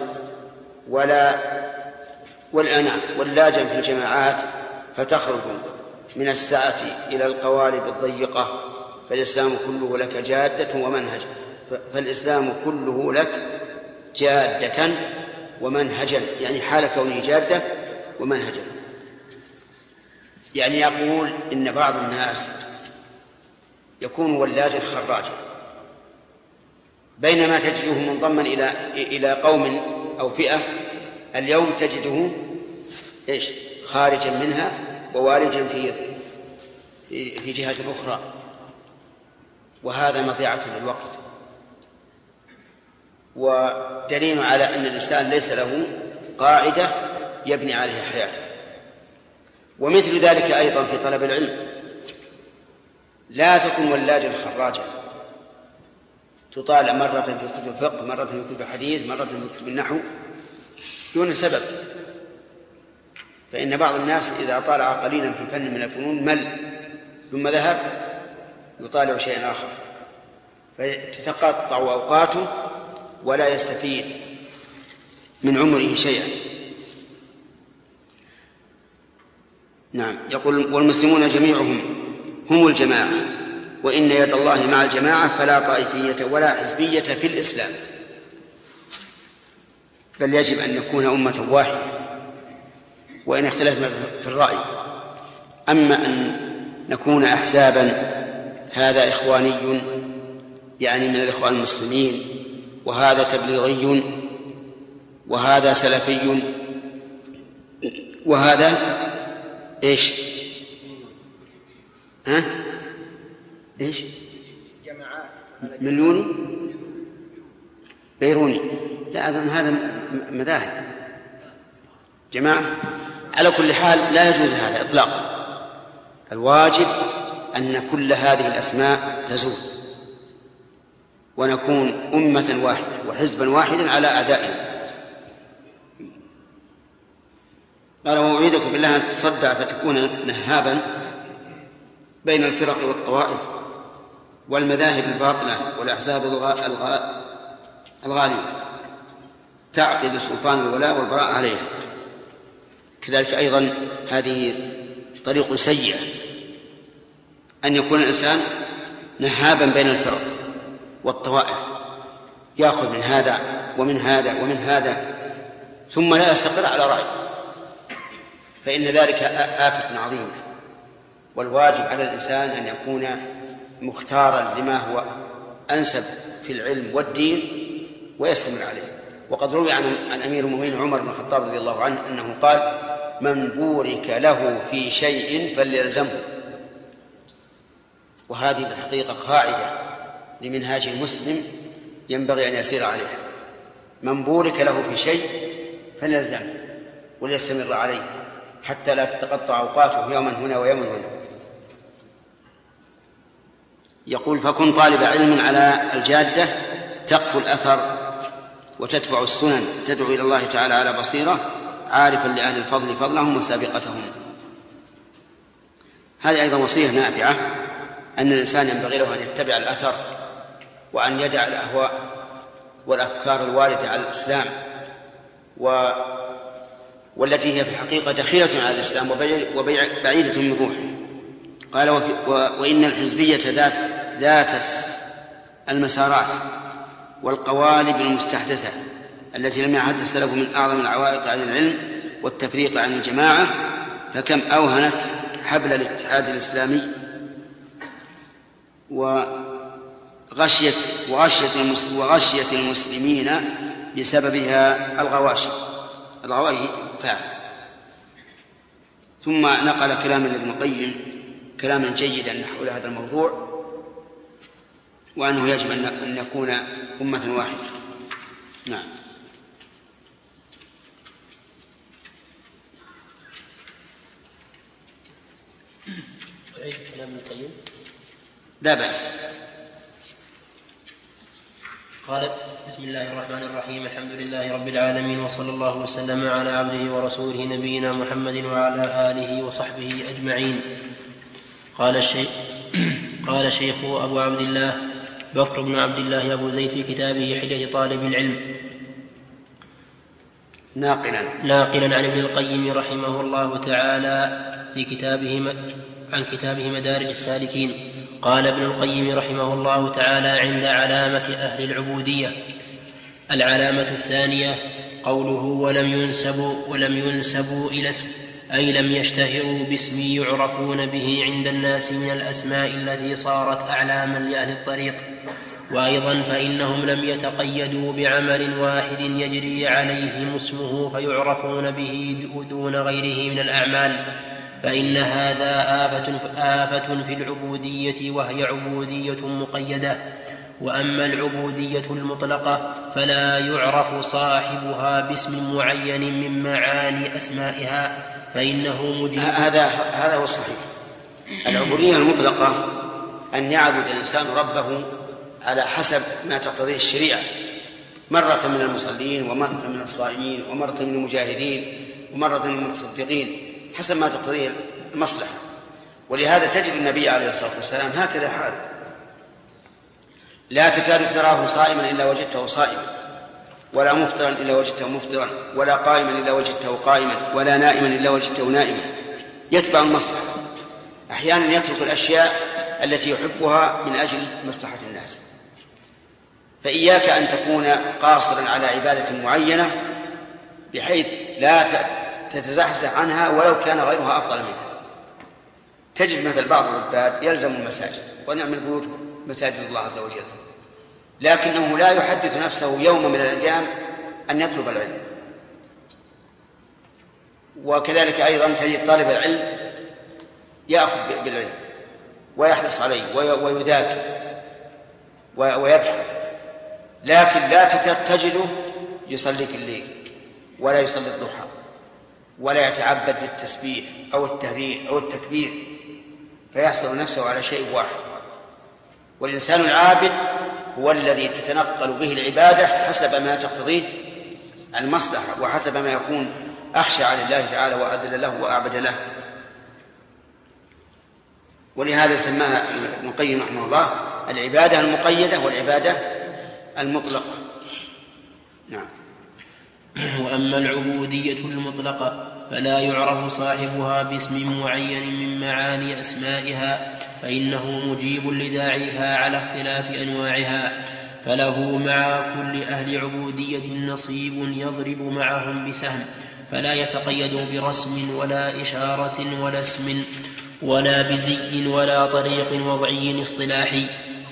Speaker 2: واللاجا في الجماعات فتخرج من السعة إلى القوالب الضيقة، فالإسلام كله لك جادة ومنهج فالإسلام كله لك جادة ومنهجا، يعني حال كونه جادة ومنهجا. يعني يقول إن بعض الناس يكون ولاجا خراجا، بينما تجده منضما إلى قوم أو فئة اليوم تجده خارجا منها ووالجا في جهة أخرى، وهذا مضيعة للوقت ودليل على أن الإنسان ليس له قاعدة يبني عليها حياته. ومثل ذلك أيضا في طلب العلم، لا تكن ولاجا خراجا تطالع مرة في كتب الفقه، مرة في كتب الحديث، مرة في كتب النحو دون سبب، فإن بعض الناس إذا طالع قليلا في فن من الفنون مل، ثم ذهب يطالع شيئا آخر فتتقطع أوقاته ولا يستفيد من عمره شيئا. نعم. يقول: والمسلمون جميعهم هم الجماعة، وإن يد الله مع الجماعة، فلا طائفية ولا حزبية في الإسلام، بل يجب أن نكون أمة واحدة وإن اختلفنا في الرأي. أما أن نكون أحزابا هذا إخواني يعني من الإخوان المسلمين، وهذا تبليغي، وهذا سلفي، وهذا إيش
Speaker 3: جماعات
Speaker 2: مليوني بيروني، لا أظن هذا مذاهب جماعة. على كل حال لا يجوز هذا إطلاقا. الواجب أن كل هذه الأسماء تزول ونكون أمة واحدة وحزبا واحدا على أعدائنا. قال: وأعيذك بالله أن تصدع فتكون نهابا بين الفرق والطوائف والمذاهب الباطلة والأحزاب الغالية تعقد سلطان الولاء والبراء عليها. كذلك أيضا هذه طريق سيئة أن يكون الإنسان نهابا بين الفرق والطوائف، يأخذ من هذا ومن هذا ومن هذا ثم لا يستقر على رأي، فإن ذلك آفة عظيمة. والواجب على الإنسان أن يكون مختارا لما هو أنسب في العلم والدين ويستمر عليه. وقد روي عن أمير المؤمنين عمر بن الخطاب رضي الله عنه أنه قال: من بورك له في شيء فليلزمه. وهذه بالحقيقة قاعدة لمنهاج المسلم ينبغي أن يسير عليها: من بورك له في شيء فليلزمه وليستمر عليه حتى لا تتقطع أوقاته يوما هنا ويوما هنا. يقول: فكن طالب علم على الجادة تقفو الأثر وتتبع السنن، تدعو إلى الله تعالى على بصيرة، عارفا لأهل الفضل فضلهم وسابقتهم. هذه أيضا وصية نافعة، أن الإنسان ينبغي له أن يتبع الأثر وأن يدع الأهواء والأفكار الواردة على الإسلام والتي هي في الحقيقة دخيلة على الإسلام وبعيدة من روحه. قال: وإن الحزبية ذات المسارات والقوالب المستحدثة التي لم يعهد السلف من أعظم العوائق عن العلم والتفريق عن الجماعة، فكم أوهنت حبل الاتحاد الإسلامي وغشيت المسلمين بسببها الغواشي فاعل. ثم نقل كلاما لابن القيم كلاما جيدا حول هذا الموضوع، وأنه يجب أن نكون أمة واحدة. نعم. لا بأس.
Speaker 1: قال: بسم الله الرحمن الرحيم، الحمد لله رب العالمين، وصلى الله وسلم على عبده ورسوله نبينا محمد وعلى آله وصحبه أجمعين. قال الشيخ أبو عبد الله بكر بن عبد الله أبو زيد في كتابه حلية طالب العلم ناقلا عن ابن القيم رحمه الله تعالى في كتابه مدارج السالكين. قال ابن القيم رحمه الله تعالى: عند علامة أهل العبودية: العلامة الثانية قوله ولم ينسبوا إلى اسم، أي لم يشتهروا باسم يعرفون به عند الناس من الأسماء التي صارت أعلاما لأهل الطريق. وأيضا فإنهم لم يتقيدوا بعمل واحد يجري عليهم اسمه فيعرفون به دون غيره من الأعمال، فإن هذا آفة في العبودية، وهي عبودية مقيدة. وأما العبودية المطلقة فلا يعرف صاحبها باسم معين من معاني أسمائها، فإنه مجيب.
Speaker 2: هذا هو الصحيح. العبودية المطلقة أن يعبد الإنسان ربه على حسب ما تقتضيه الشريعة، مرة من المصلين، ومرة من الصائمين، ومرة من المجاهدين، ومرة من المتصدقين، حسب ما تقتضيه المصلحة. ولهذا تجد النبي عليه الصلاة والسلام هكذا حاله، لا تكاد تراه صائما إلا وجدته صائما، ولا مفطرا إلا وجدته مفطرا، ولا قائما إلا وجدته قائما، ولا نائما إلا وجدته نائما، يتبع المصلحة. أحيانا يترك الأشياء التي يحبها من أجل مصلحة الناس. فإياك أن تكون قاصرا على عبادة معينة بحيث لا تتزحزح عنها ولو كان غيرها أفضل منها. تجد مثل بعض العباد يلزم المساجد، ونعم البيوت مساجد الله عز وجل، لكنه لا يحدث نفسه يوم من الأيام أن يطلب العلم. وكذلك أيضا تجد طالب العلم يأخذ بالعلم ويحرص عليه ويذاكر ويبحث، لكن لا تكاد تجده يصلي في الليل، ولا يصلي الضحى، ولا يتعبد بالتسبيح أو التهليل أو التكبير، فيحصل نفسه على شيء واحد. والإنسان العابد هو الذي تتنقل به العبادة حسب ما تقتضيه المصلحة، وحسب ما يكون أخشى على الله تعالى وأذل له وأعبد له. ولهذا سماها ابن القيم رحمه الله العبادة المقيدة والعبادة المطلقة. نعم.
Speaker 1: وأما العبودية المطلقة فلا يعرف صاحبها باسم معين من معاني أسمائها، فإنه مجيب لداعيها على اختلاف أنواعها، فله مع كل أهل عبودية نصيب يضرب معهم بسهم، فلا يتقيد برسم ولا إشارة ولا اسم ولا بزي ولا طريق وضعي اصطلاحي،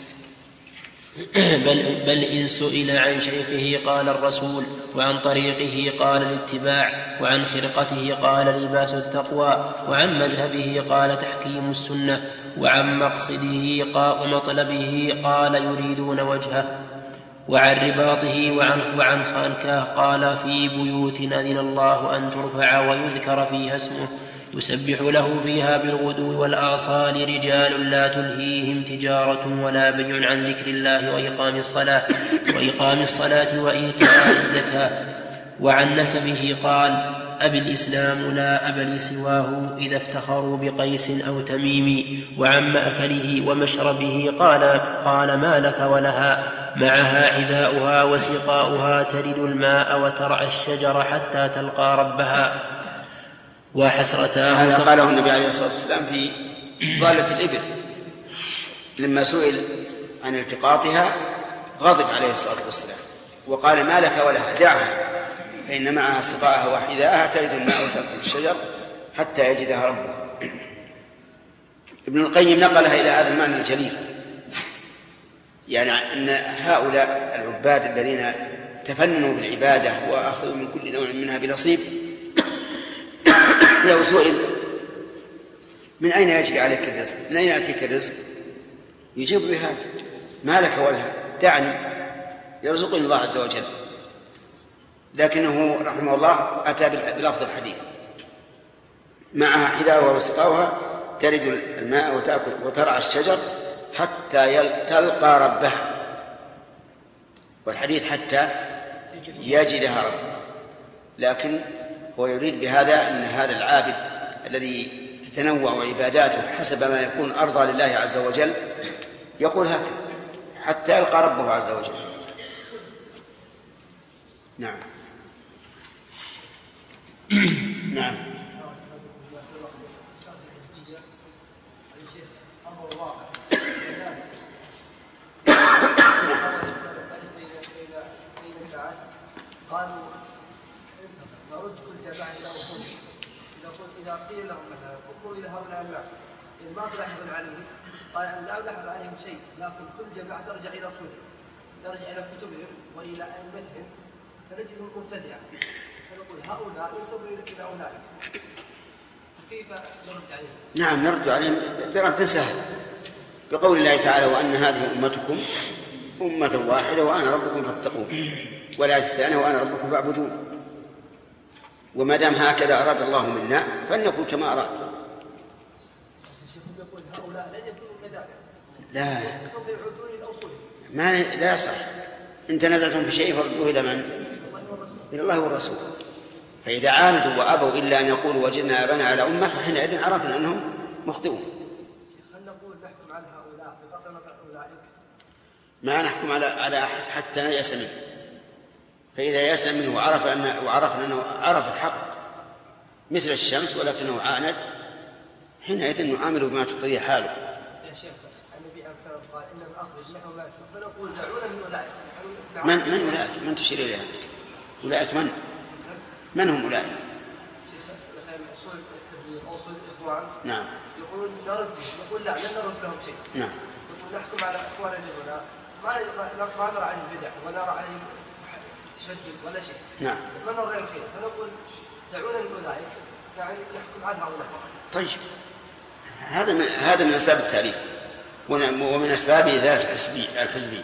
Speaker 1: بل إن سئل عن شيخه قال الرسول، وعن طريقه قال الاتباع، وعن خرقته قال لباس التقوى، وعن مذهبه قال تحكيم السنة، وعن مقصده ومطلبه قال يريدون وجهه، وعن رباطه وعن خانكاه قال في بيوت أذن الله أن ترفع ويذكر فيها اسمه يسبح له فيها بالغدو والآصال رجال لا تلهيهم تجارة ولا بيع عن ذكر الله وإقام الصلاة وإيتاء الزكاة. وعن نسبه قال أبي الإسلام لا أب لي سواه إذا افتخروا بقيس أو تميم. وعن مأكله ومشربه قال ما لك ولها معها حذاؤها وسقاؤها ترد الماء وترعى الشجر حتى تلقى ربها. وحسرتاه
Speaker 2: هذا قاله النبي عليه الصلاة والسلام في ضالة الإبل لما سئل عن التقاطها، غضب عليه الصلاة والسلام وقال ما لك ولها دعها فإن معها استطاعها وحذاءها ترد الماء وتأكل الشجر حتى يجدها ربه. ابن القيم نقلها إلى هذا المعنى الجليل، يعني أن هؤلاء العباد الذين تفننوا بالعبادة وأخذوا من كل نوع منها بنصيب لو سئل من أين يجري عليك الرزق، من أين يأتيك الرزق، يجيب بهذا ما لك ولها دعني يرزقني الله عز وجل. لكنه رحمه الله أتى بلفظ الحديث معها حذاؤها وسقاؤها ترد الماء وتأكل وترعى الشجر حتى تلقى ربها، والحديث حتى يجدها ربها. لكن هو يريد بهذا أن هذا العابد الذي تتنوع عباداته حسب ما يكون أرضى لله عز وجل يقول هكذا حتى يلقى ربه عز وجل. نعم. نعم.
Speaker 5: قالوا نرد كل جماعة إلى أصولهم. إذا قيل لهم مثلا انظروا إلى هؤلاء الناس إذا ما تلاحظون عليهم قال أن لا ألاحظ عليهم شيء، لكن كل جماعة ترجع إلى أصولهم، نرجع إلى كتبهم وإلى أئمتهم فنجدهم مبتدعة، فنقول هؤلاء ينسبون إلى أولئك، فكيف نرد عليهم؟
Speaker 2: نعم نرد عليهم برد سهل بقول الله تعالى وأن هذه أمتكم أمة واحدة وأنا ربكم فاتقون، والآية الثانية وأنا ربكم فاعبدون. وما دام هكذا أراد الله منا فلنكن كما أراد.
Speaker 5: هؤلاء لا يكونوا كذلك.
Speaker 2: لا
Speaker 5: سوف يعودون إلى أصولهم.
Speaker 2: لا يصح. إن تنازلتم في شيء فردوه إلى من؟ إلى الله والرسول. فإذا عاندوا وأبوا إلا أن يقولوا وجدنا آباءنا على أمة فحينئذ عرفنا أنهم مخطئون.
Speaker 5: هل نقول نحكم على هؤلاء بغض النظر أولئك؟
Speaker 2: ما نحكم على أحد حتى يأس منه، فإذا يأس منه وعرفنا أنه عرف الحق مثل الشمس ولكنه عاند حينئذ نعامله بما تقتضيه حاله.
Speaker 5: يا شيخ النبي عليه الصلاة والسلام قال إن الأرض نحن لا يسلم فنقول دعونا من أولئك.
Speaker 2: من أولئك؟ من تشير إليها؟ أولئك من هم أولئك؟
Speaker 5: شيخ مثلا أصول التبليغ أو أصول الإخوان
Speaker 2: نعم
Speaker 5: يقولون نرد، نقول لا لن نرد لهم شيء.
Speaker 2: نعم.
Speaker 5: نقول نحكم على إخواننا اللي هنا ما نرى عليهم بدع ولا نرى عليهم تشدد ولا شيء.
Speaker 2: نعم.
Speaker 5: ما نرى الخير فنقول دعونا من أولئك، يعني نحكم على هؤلاء.
Speaker 2: طيب هذا من أسباب التأليف ومن أسباب إزالة الحزبية.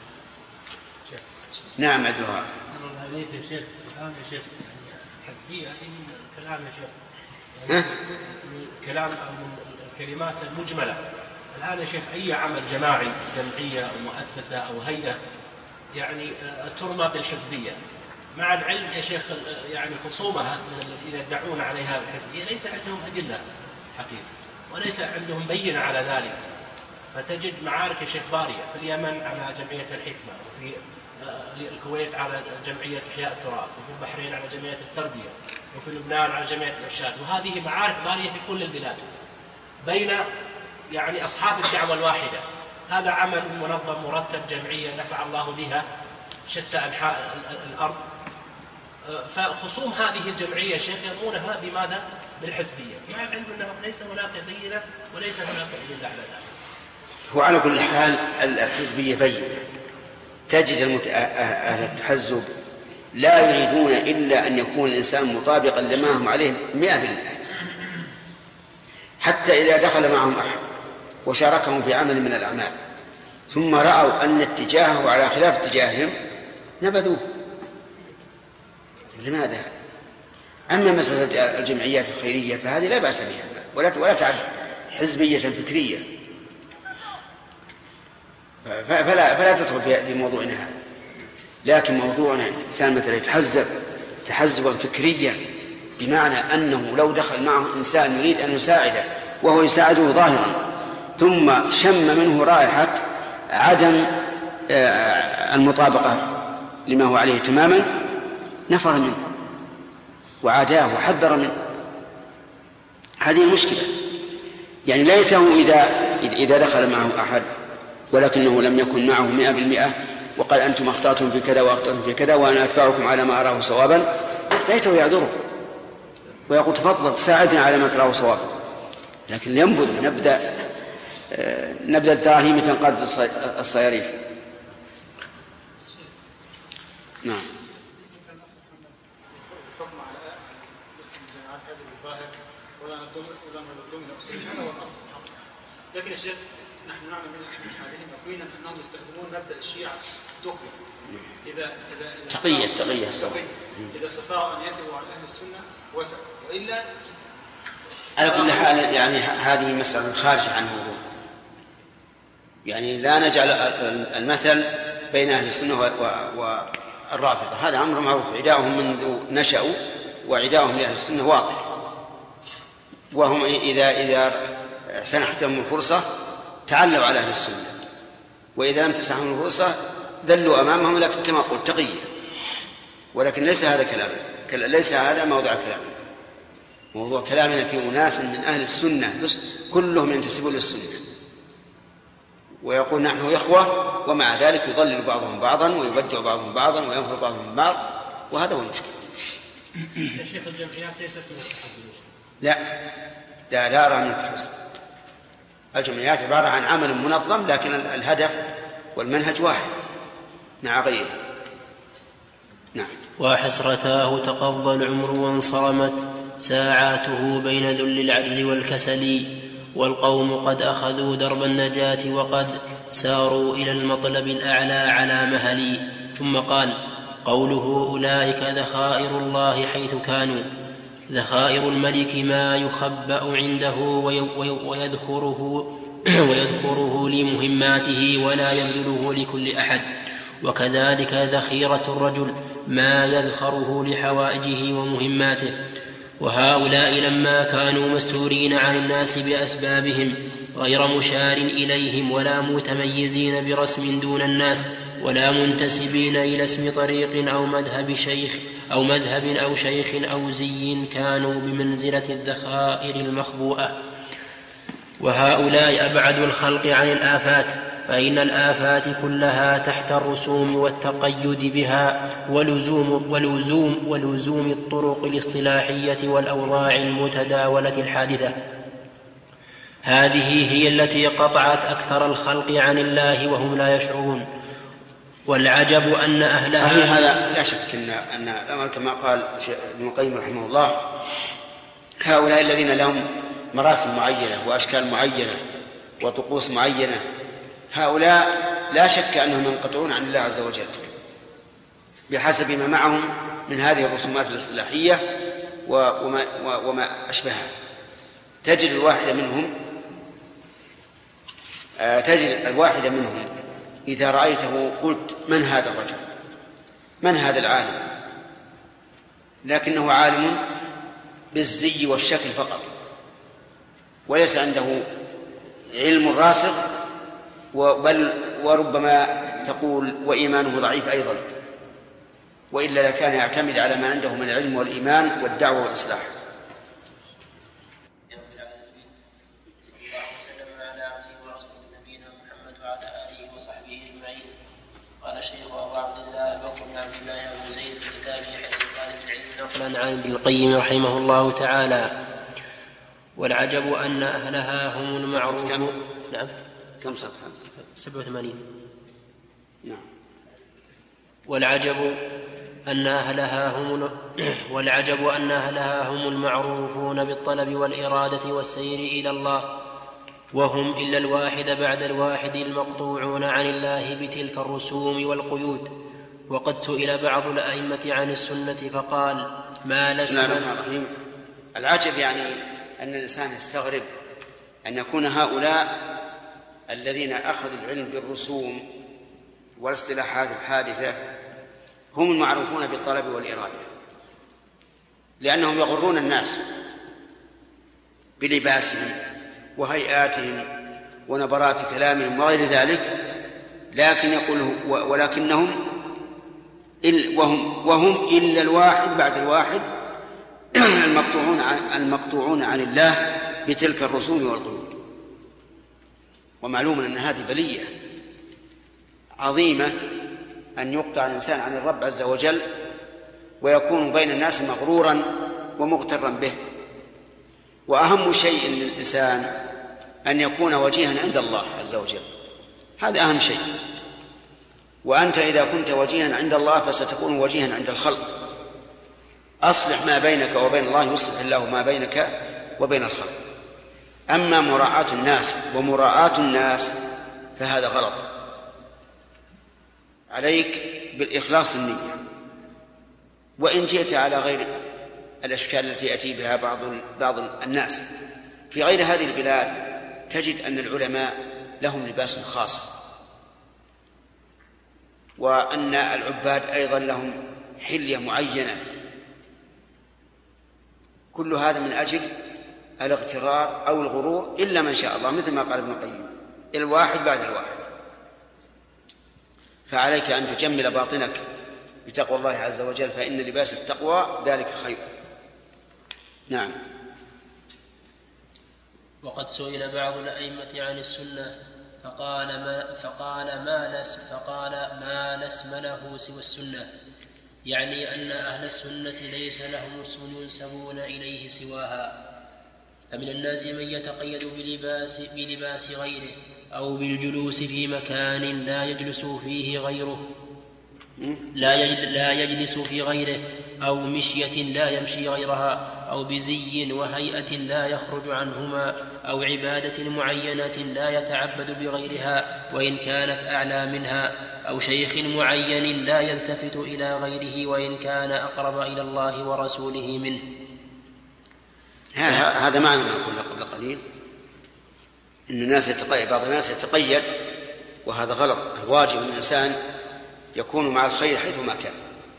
Speaker 2: نعم عبد الوهاب.
Speaker 4: الحديث يا شيخ الآن يا شيخ الحزبية من الكلام يا شيخ من الكلام أو من الكلمات المجملة. الآن يا شيخ أي عمل جماعي جمعية أو مؤسسة أو هيئة يعني ترمى بالحزبية، مع العلم يا شيخ يعني خصومها من الذين يدعون عليها الحزبية ليس عندهم أدلة حقيقة وليس عندهم بينة على ذلك. فتجد معارك يا شيخ بارية في اليمن على جمعية الحكمة، وفي الكويت على جمعية إحياء التراث، وفي البحرين على جمعية التربية، وفي لبنان على جمعية الإرشاد، وهذه معارك بارية في كل البلاد بين يعني أصحاب الدعوة الواحدة. هذا عمل منظم مرتب جمعية نفع الله بها شتى أنحاء الأرض. فخصوم هذه الجمعية يا شيخ يرمونها بماذا؟ بالحزبية، مع العلم أنه ليس هناك بينة وليس هناك أدلة على ذلك.
Speaker 2: هو على كل حال الحزبية بينة. تجد أهل التحزب لا يريدون إلا أن يكون الإنسان مطابقا لما هم عليه 100%، حتى إذا دخل معهم أحد وشاركهم في عمل من الأعمال ثم رأوا أن اتجاهه على خلاف اتجاههم نبذوه. لماذا؟ أما مسألة الجمعيات الخيرية فهذه لا بأس بها ولا تعد حزبية فكرية، فلا تدخل في موضوعنا هذا. لكن موضوعنا الإنسان مثلا يتحزب تحزبا فكريا بمعنى أنه لو دخل معه إنسان يريد أن يساعده وهو يساعده ظاهرا ثم شم منه رائحة عدم المطابقة لما هو عليه تماما نفر منه وعاداه وحذر منه. هذه المشكلة. يعني ليته إذا دخل معه أحد ولكنه لم يكن معه 100% وقال أنتم أخطأتم في كذا وأخطأتم في كذا وأنا أتبعكم على ما أراه صوابا، ليته يعذره ويقول تفضل ساعدنا على ما تراه صوابا، لكن ينبذ نبدأ الدراهم تنقاد الصياريف. نعم.
Speaker 3: الحكم على اسم الجماعات هذه الظاهر ولا نضم الى اصول هذا هو الاصل. لكن يا شيخ نحن نعلم من حالهم يقينا انهم يستخدمون مبدا الشيعه التقوى. اذا
Speaker 2: تقيه
Speaker 3: اذا استطاعوا ان يسروا على اهل السنه وسع، والا
Speaker 2: على كل حال يعني هذه مسألة خارجة عن الموضوع، يعني لا نجعل المثل بين أهل السنة والرافضة، هذا أمر معروف، عداؤهم منذ نشأوا وعداؤهم لأهل السنة واضح، وهم إذا سنحت لهم الفرصة تعلوا على أهل السنة، وإذا لم تسنحهم الفرصة ذلوا أمامهم، لكن كما قلت تقية، ولكن ليس هذا كلام، ليس هذا موضع كلامنا. موضوع كلامنا في أناس من أهل السنة كلهم ينتسبون للسنة ويقول نحن إخوة، ومع ذلك يضلل بعضهم بعضا ويبدع بعضهم بعضا وينفر بعضهم بعض، وهذا هو المشكلة.
Speaker 4: يا شيخ الجمعيات ليست من التحزب؟
Speaker 2: لا أرى من التحزب. الجمعيات عبارة عن عمل منظم، لكن الهدف والمنهج واحد مع غيره. نعم.
Speaker 1: وحسرتاه تقضى العمر وانصرمت ساعاته بين ذل العجز والكسل، والقوم قد أخذوا درب النجاة وقد ساروا إلى المطلب الأعلى على مهل. ثم قال: قوله أولئك ذخائر الله حيث كانوا، ذخائر الملك ما يخبأ عنده ويذكره لمهماته ولا يبذله لكل أحد، وكذلك ذخيرة الرجل ما يذخره لحوائجه ومهماته. وهؤلاء لما كانوا مستورين عن الناس بأسبابهم غير مشار إليهم ولا متميزين برسم دون الناس ولا منتسبين إلى اسم طريق أو مذهب أو شيخ أو زي، كانوا بمنزلة الذخائر المخبوءة. وهؤلاء أبعد الخلق عن الآفات، فإن الآفات كلها تحت الرسوم والتقيد بها ولزوم الطرق الاصطلاحية والأوضاع المتداولة الحادثة. هذه هي التي قطعت أكثر الخلق عن الله وهم لا يشعرون. والعجب أن أهلها
Speaker 2: صحيح، هذا لا شك أن الأمر كما قال ابن القيم رحمه الله، هؤلاء الذين لهم مراسم معينة وأشكال معينة وطقوس معينة، هؤلاء لا شك أنهم ينقطعون عن الله عز وجل بحسب ما معهم من هذه الرسومات الاصطلاحية وما أشبهها. تجد الواحد منهم إذا رأيته قلت: من هذا الرجل؟ من هذا العالم؟ لكنه عالم بالزي والشكل فقط، وليس عنده علم راسخ، بل وربما تقول وإيمانه ضعيف أيضا، وإلا لكان يعتمد على ما عنده من العلم والإيمان والدعوة والإصلاح.
Speaker 1: قال الشيخ أبو عبد الله بكر بن عبد الله بن زيد في كتابه حيث طالب العلم نقلا عن ابن القيم رحمه الله تعالى: والعجب أن أهلها هم المعروفون. نعم 87.
Speaker 2: نعم.
Speaker 1: والعجب أن أهلها هم المعروفون بالطلب والإرادة والسير إلى الله، وهم إلا الواحد بعد الواحد المقطوعون عن الله بتلك الرسوم والقيود. وقد سئل بعض الأئمة عن السنة فقال: ما لسنا.
Speaker 2: العجب يعني أن الإنسان يستغرب أن يكون هؤلاء الذين أخذوا العلم بالرسوم والاصطلاحات الحادثة هم المعروفون بالطلب والإرادة، لأنهم يغرون الناس بلباسهم وهيئاتهم ونبرات كلامهم وغير ذلك، لكن يقول ولكنهم وهم إلا الواحد بعد الواحد المقطوعون عن الله بتلك الرسوم والقيود. ومعلوم أن هذه بلية عظيمة أن يقطع الإنسان عن الرب عز وجل ويكون بين الناس مغرورا ومغترا به. وأهم شيء للإنسان أن يكون وجيها عند الله عز وجل، هذا أهم شيء. وأنت إذا كنت وجيها عند الله فستكون وجيها عند الخلق. أصلح ما بينك وبين الله يصلح الله ما بينك وبين الخلق. أما مراعاة الناس ومراعاة الناس فهذا غلط. عليك بالإخلاص النية، وإن جئت على غير الأشكال التي يأتي بها بعض الناس في غير هذه البلاد تجد أن العلماء لهم لباس خاص، وأن العباد أيضا لهم حلية معينة. كل هذا من أجل الاغترار أو الغرور، إلا من شاء الله، مثل ما قال ابن القيم: الواحد بعد الواحد. فعليك أن تجمل باطنك بتقوى الله عز وجل، فإن لباس التقوى ذلك خير. نعم.
Speaker 1: وقد سئل بعض الأئمة عن السنة فقال ما اسم له سوى السنة، يعني أن أهل السنة ليس لهم اسم ينسبون إليه سواها. فمن الناس من يتقيد بلباس غيره، أو بالجلوس في مكان لا يجلس فيه غيره، لا يجلس في غيره، أو مشية لا يمشي غيرها، أو بزي وهيئة لا يخرج عنهما، أو عبادة معينة لا يتعبد بغيرها وإن كانت أعلى منها، أو شيخ معين لا يلتفت إلى غيره وإن كان أقرب إلى الله ورسوله منه.
Speaker 2: هذا معنى ما قلنا قبل قليل، إن الناس بعض الناس يتقيد، وهذا غلط. الواجب أن الإنسان يكون مع الخير حيثما كان.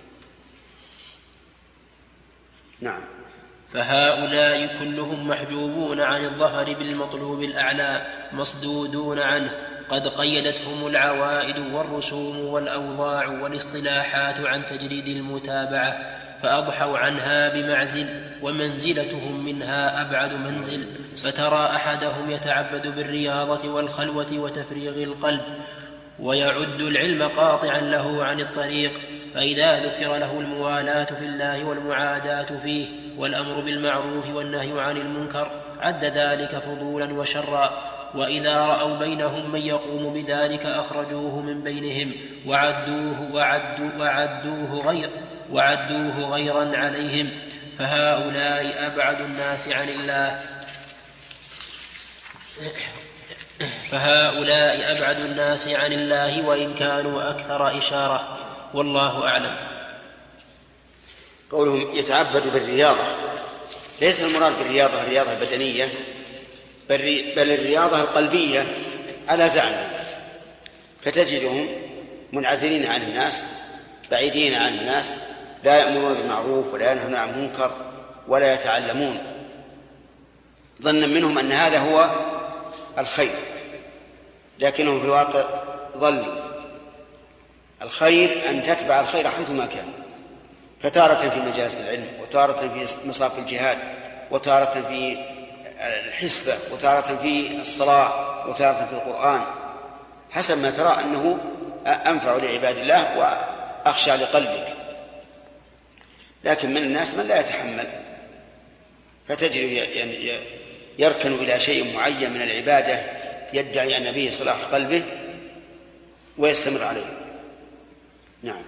Speaker 2: نعم.
Speaker 1: فهؤلاء كلهم محجوبون عن الظفر بالمطلوب الأعلى، مصدودون عنه، قد قيدتهم العوائد والرسوم والأوضاع والاصطلاحات عن تجريد المتابعة، فأضحوا عنها بمعزل، ومنزلتهم منها أبعد منزل. فترى أحدهم يتعبد بالرياضة والخلوة وتفريغ القلب، ويعد العلم قاطعا له عن الطريق، فإذا ذكر له الموالاة في الله والمعاداة فيه والأمر بالمعروف والنهي عن المنكر عد ذلك فضولا وشرا. وإذا رأوا بينهم من يقوم بذلك أخرجوه من بينهم وعدوه غيرا عليهم. فهؤلاء أبعد الناس عن الله وإن كانوا أكثر إشارة، والله أعلم.
Speaker 2: قولهم يتعبد بالرياضة، ليس المراد بالرياضة الرياضة البدنية، بل الرياضة القلبية على زعمهم. فتجدهم منعزلين عن الناس، بعيدين عن الناس، لا يأمرون بالمعروف ولا ينهون عن المنكر ولا يتعلمون، ظنا منهم أن هذا هو الخير، لكنهم في الواقع ضلوا. الخير أن تتبع الخير حيثما كان، فتارة في مجالس العلم، وتارة في مصاف الجهاد، وتارة في الحسبة، وتارة في الصلاة، وتارة في القرآن، حسب ما ترى أنه أنفع لعباد الله وأخشى لقلبك. لكن من الناس من لا يتحمل، فتجد يركن إلى شيء معين من العبادة يدعي أن به صلاح قلبه ويستمر عليه. نعم.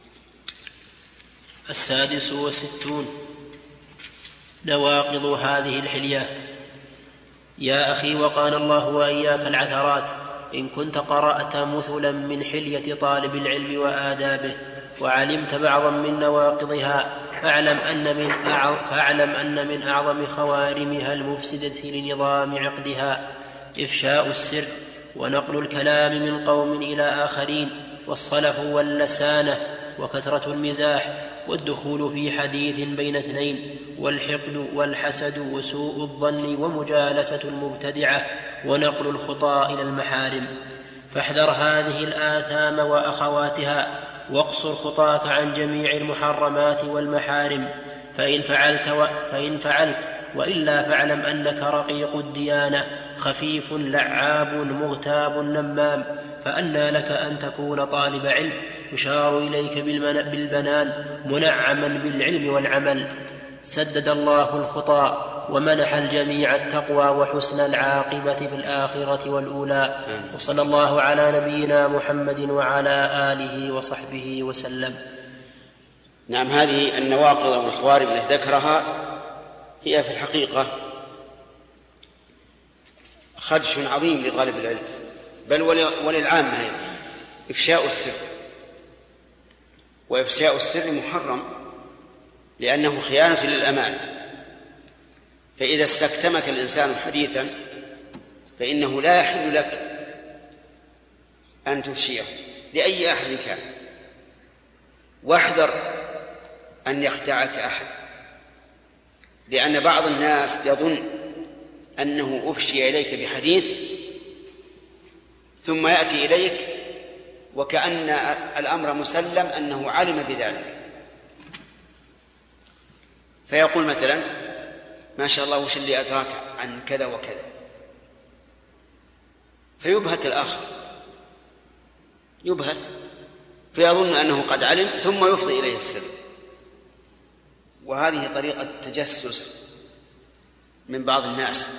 Speaker 1: 66 نواقض هذه الحلية. يا أخي، وقال الله وإياك العثرات، إن كنت قرأت مثلا من حلية طالب العلم وآدابه وعلمت بعضا من نواقضها، فاعلم أن من أعظم خوارمها المفسدة لنظام عقدها إفشاء السر ونقل الكلام من قوم إلى آخرين، والصلف واللسانة، وكثرة المزاح، والدخول في حديث بين اثنين، والحقد والحسد وسوء الظن، ومجالسة المبتدعة، ونقل الخطى إلى المحارم. فاحذر هذه الآثام وأخواتها، واقصر خطاك عن جميع المحرمات والمحارم، فإن فعلت وإلا فاعلم أنك رقيق الديانة خفيف لعاب مغتاب نمام، فأنى لك أن تكون طالب علم يشار إليك بالبنان منعما بالعلم والعمل. سدد الله الخطى ومنح الجميع التقوى وحسن العاقبة في الآخرة والأولى، وصلى الله على نبينا محمد وعلى آله وصحبه وسلم.
Speaker 2: نعم، هذه النواقض والخوارم التي ذكرها هي في الحقيقة خدش عظيم لطالب العلم، بل وللعامة أيضا. إفشاء السر، وإفشاء السر محرم لأنه خيانة للأمانة، فإذا استكتمك الإنسان حديثا فإنه لا يحل لك أن تفشيه لأي أحد كان. واحذر أن يخدعك أحد، لأن بعض الناس يظن أنه أفشي إليك بحديث ثم يأتي إليك وكأن الأمر مسلم أنه علم بذلك، فيقول مثلا: ما شاء الله وش اللي أدراك عن كذا وكذا، فيبهت الآخر، يبهت فيظن أنه قد علم ثم يفضي إليه السر. وهذه طريقة تجسس من بعض الناس،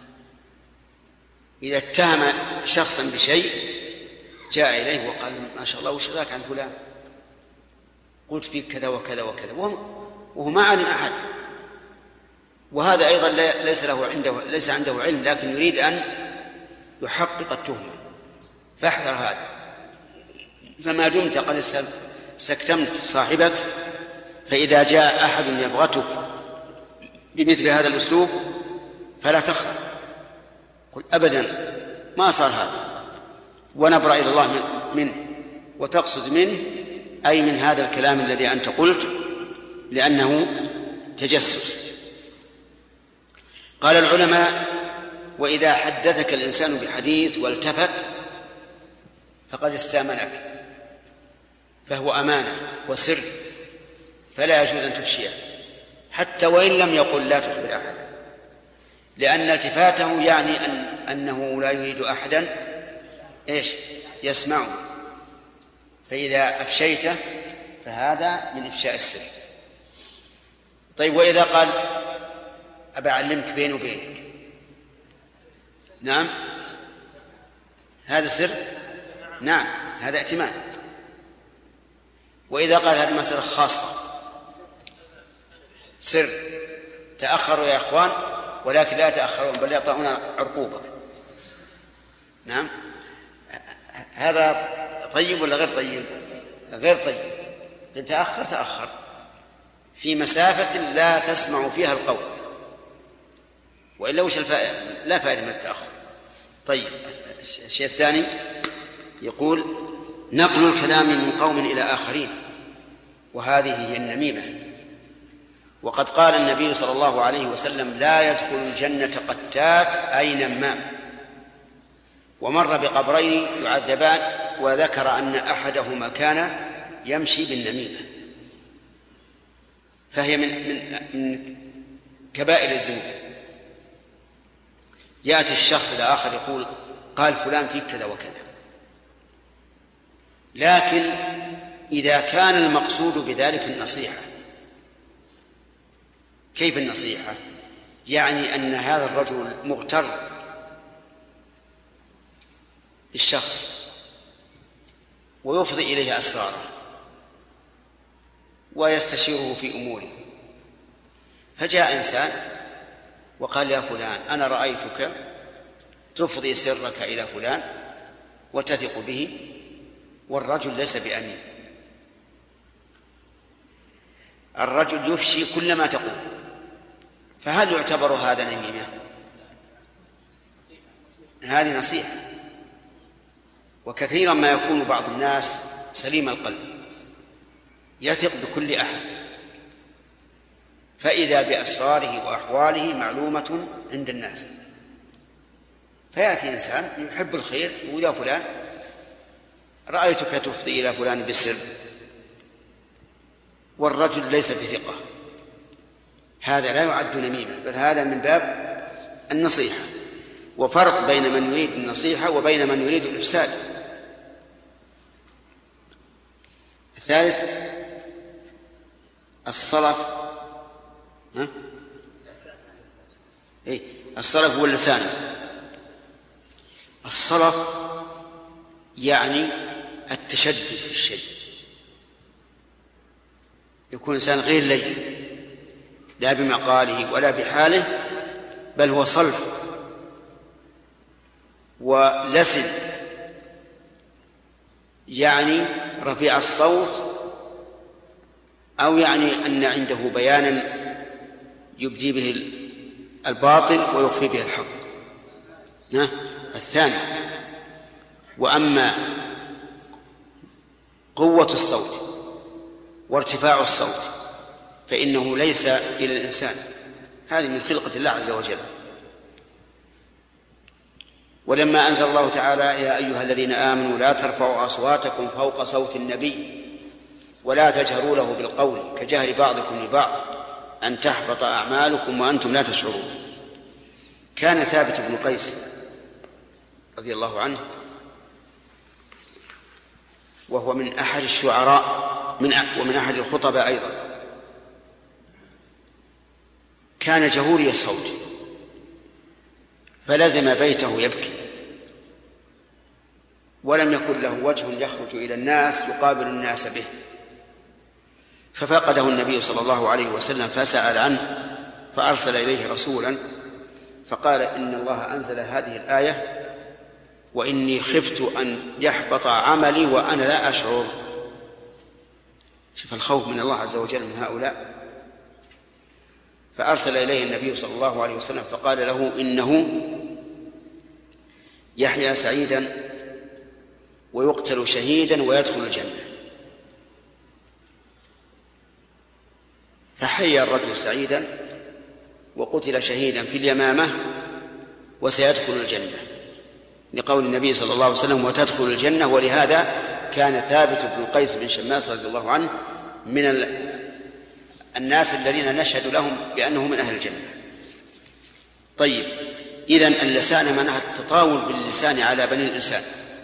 Speaker 2: إذا اتهم شخصا بشيء جاء إليه وقال: ما شاء الله وش ذاك عن فلان، قلت فيك كذا وكذا وكذا، وهو ما علم أحد. وهذا أيضا ليس عنده علم، لكن يريد أن يحقق التهمة، فاحذر هذا. فما دمت قد استكتمت صاحبك، فإذا جاء أحد يبغتك بمثل هذا الأسلوب فلا تخرج، قل أبدا ما صار هذا، ونبرأ إلى الله منه، وتقصد منه أي من هذا الكلام الذي أنت قلت، لأنه تجسس. قال العلماء: وإذا حدثك الإنسان بحديث والتفت فقد استأمنك، فهو أمانة وسر، فلا يجوز أن تفشيه حتى وإن لم يقل لا تخبر أحدا، لأن التفاته يعني أنه لا يريد أحدا يسمعه، فإذا أفشيته فهذا من إفشاء السر. طيب، وإذا قال: أبا أعلمك بيني وبينك، نعم هذا سر، نعم هذا ائتمان. وإذا قال: هذه مسألة خاصة سر، تأخروا يا أخوان، ولكن لا تأخرون بل يطعون عرقوبك، نعم هذا طيب ولا غير طيب؟ غير طيب. إن تأخر في مسافة لا تسمع فيها القول، وإلا وش الفائدة؟ لا فائدة من التأخر. طيب، الشيء الثاني يقول: نقل الكلام من قوم إلى آخرين، وهذه هي النميمة. وقد قال النبي صلى الله عليه وسلم: لا يدخل الجنة قتات أي نمام. ومر بقبرين يعذبان، وذكر أن أحدهما كان يمشي بالنميمة، فهي من كبائر الذنوب. يأتي الشخص إلى آخر يقول: قال فلان فيك كذا وكذا، لكن إذا كان المقصود بذلك النصيحة. كيف النصيحة؟ يعني أن هذا الرجل مغتر بالشخص ويفضي إليه أسراره ويستشيره في أموره، فجاء إنسان وقال: يا فلان أنا رأيتك تفضي سرك إلى فلان وتثق به، والرجل ليس بأمين، الرجل يفشي كل ما تقول، فهل يعتبر هذا نميمة؟ هذه نصيحة. وكثيرا ما يكون بعض الناس سليم القلب يثق بكل أحد، فإذا بأسراره وأحواله معلومة عند الناس، فيأتي إنسان يحب الخير يقول: يا فلان رأيتك تفضي إلى فلان بالسر، والرجل ليس بثقة، هذا لا يعد نميمة، بل هذا من باب النصيحة. وفرق بين من يريد النصيحة وبين من يريد الإفساد. الثالث الصلف. الصلف هو اللسان. الصلف يعني التشدد في الشيء، يكون إنسان غير لين لا بمقاله ولا بحاله، بل هو صلف ولسن، يعني رفيع الصوت، أو يعني أن عنده بيانا يبدي به الباطل ويخفي به الحق. الثاني. وأما قوة الصوت وارتفاع الصوت فإنه ليس إلى الإنسان، هذه من خلقة الله عز وجل. ولما أنزل الله تعالى يا أيها الذين آمنوا لا ترفعوا أصواتكم فوق صوت النبي ولا تجهروا له بالقول كجهر بعضكم لبعض أن تحبط أعمالكم وأنتم لا تشعرون، كان ثابت بن قيس رضي الله عنه وهو من أحد الشعراء ومن أحد الخطباء أيضا، كان جهوري الصوت، فلزم بيته يبكي، ولم يكن له وجه يخرج إلى الناس يقابل الناس به، ففقده النبي صلى الله عليه وسلم فسأل عنه، فأرسل إليه رسولا فقال إن الله أنزل هذه الآية وإني خفت أن يحبط عملي وأنا لا أشعر. شوف الخوف من الله عز وجل من هؤلاء. فأرسل إليه النبي صلى الله عليه وسلم فقال له إنه يحيى سعيدا ويقتل شهيدا ويدخل الجنة. فحيا الرجل سعيدا وقتل شهيدا في اليمامة وسيدخل الجنة، لقول النبي صلى الله عليه وسلم وتدخل الجنة. ولهذا كان ثابت بن قيس بن شماس رضي الله عنه من الناس الذين نشهد لهم بأنه من أهل الجنة. طيب، إذن اللسان معناها التطاول باللسان على بني الإنسان،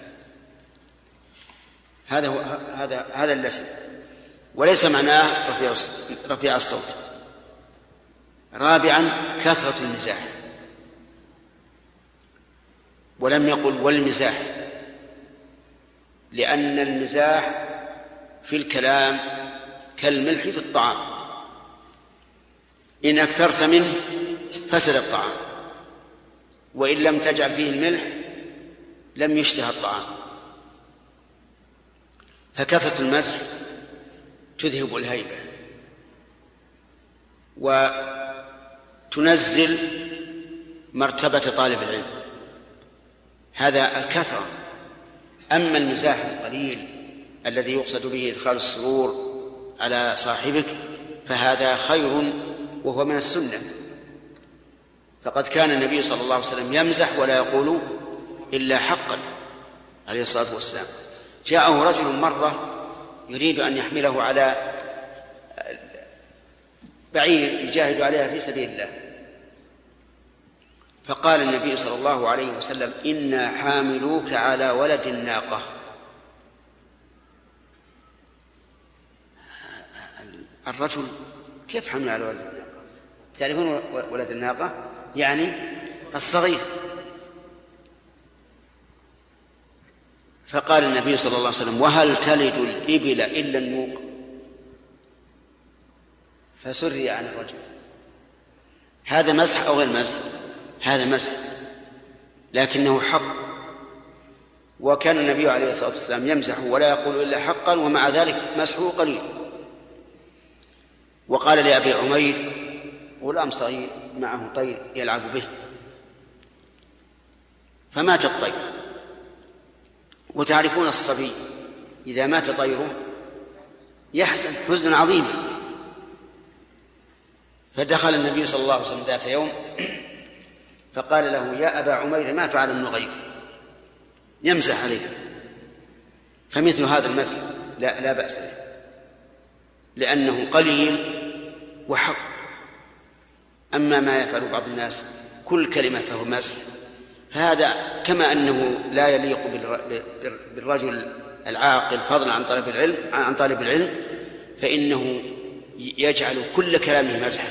Speaker 2: هذا اللسان، وليس معناه رفيع الصوت. رابعا كثرة المزاح، ولم يقل والمزاح، لأن المزاح في الكلام كالملح في الطعام، إن أكثرت منه فسد الطعام، وإن لم تجعل فيه الملح لم يشتهى الطعام. فكثرة المزح تذهب الهيبة وتنزل مرتبة طالب العلم، هذا الكثرة. أما المزاح القليل الذي يقصد به إدخال السرور على صاحبك فهذا خير وهو من السنة. فقد كان النبي صلى الله عليه وسلم يمزح ولا يقول إلا حقا عليه الصلاة والسلام. جاءه رجل مرة يريد أن يحمله على بعير يجاهد عليها في سبيل الله، فقال النبي صلى الله عليه وسلم إنا حاملوك على ولد الناقة. الرجل كيف حمل على ولد الناقة؟ تعرفون ولد الناقة يعني الصغير. فقال النبي صلى الله عليه وسلم وهل تلد الإبل إلا النوق؟ فسري عن الرجل. هذا مزح أو غير مزح؟ هذا مزح، لكنه حق. وكان النبي عليه الصلاة والسلام يمزح ولا يقول إلا حقا، ومع ذلك مزحه قليل. وقال لأبي عمير غلام صغير معه طير يلعب به فمات الطير، وتعرفون الصبي إذا مات طيره يحزن حزنا عظيما. فدخل النبي صلى الله عليه وسلم ذات يوم فقال له يا أبا عمير ما فعل النغير، يمزح عليه. فمثل هذا المزح لا بأس به، لأنه قليل وحق. أما ما يفعل بعض الناس كل كلمة فهو مزح، فهذا كما أنه لا يليق بالرجل العاقل فضلا عن طالب العلم، فإنه يجعل كل كلامه مزحا،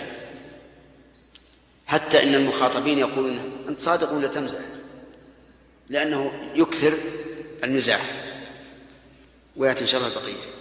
Speaker 2: حتى إن المخاطبين يقولون أنت صادق ولا تمزح، لأنه يكثر المزاح. ويأتي إن شاء الله البقية.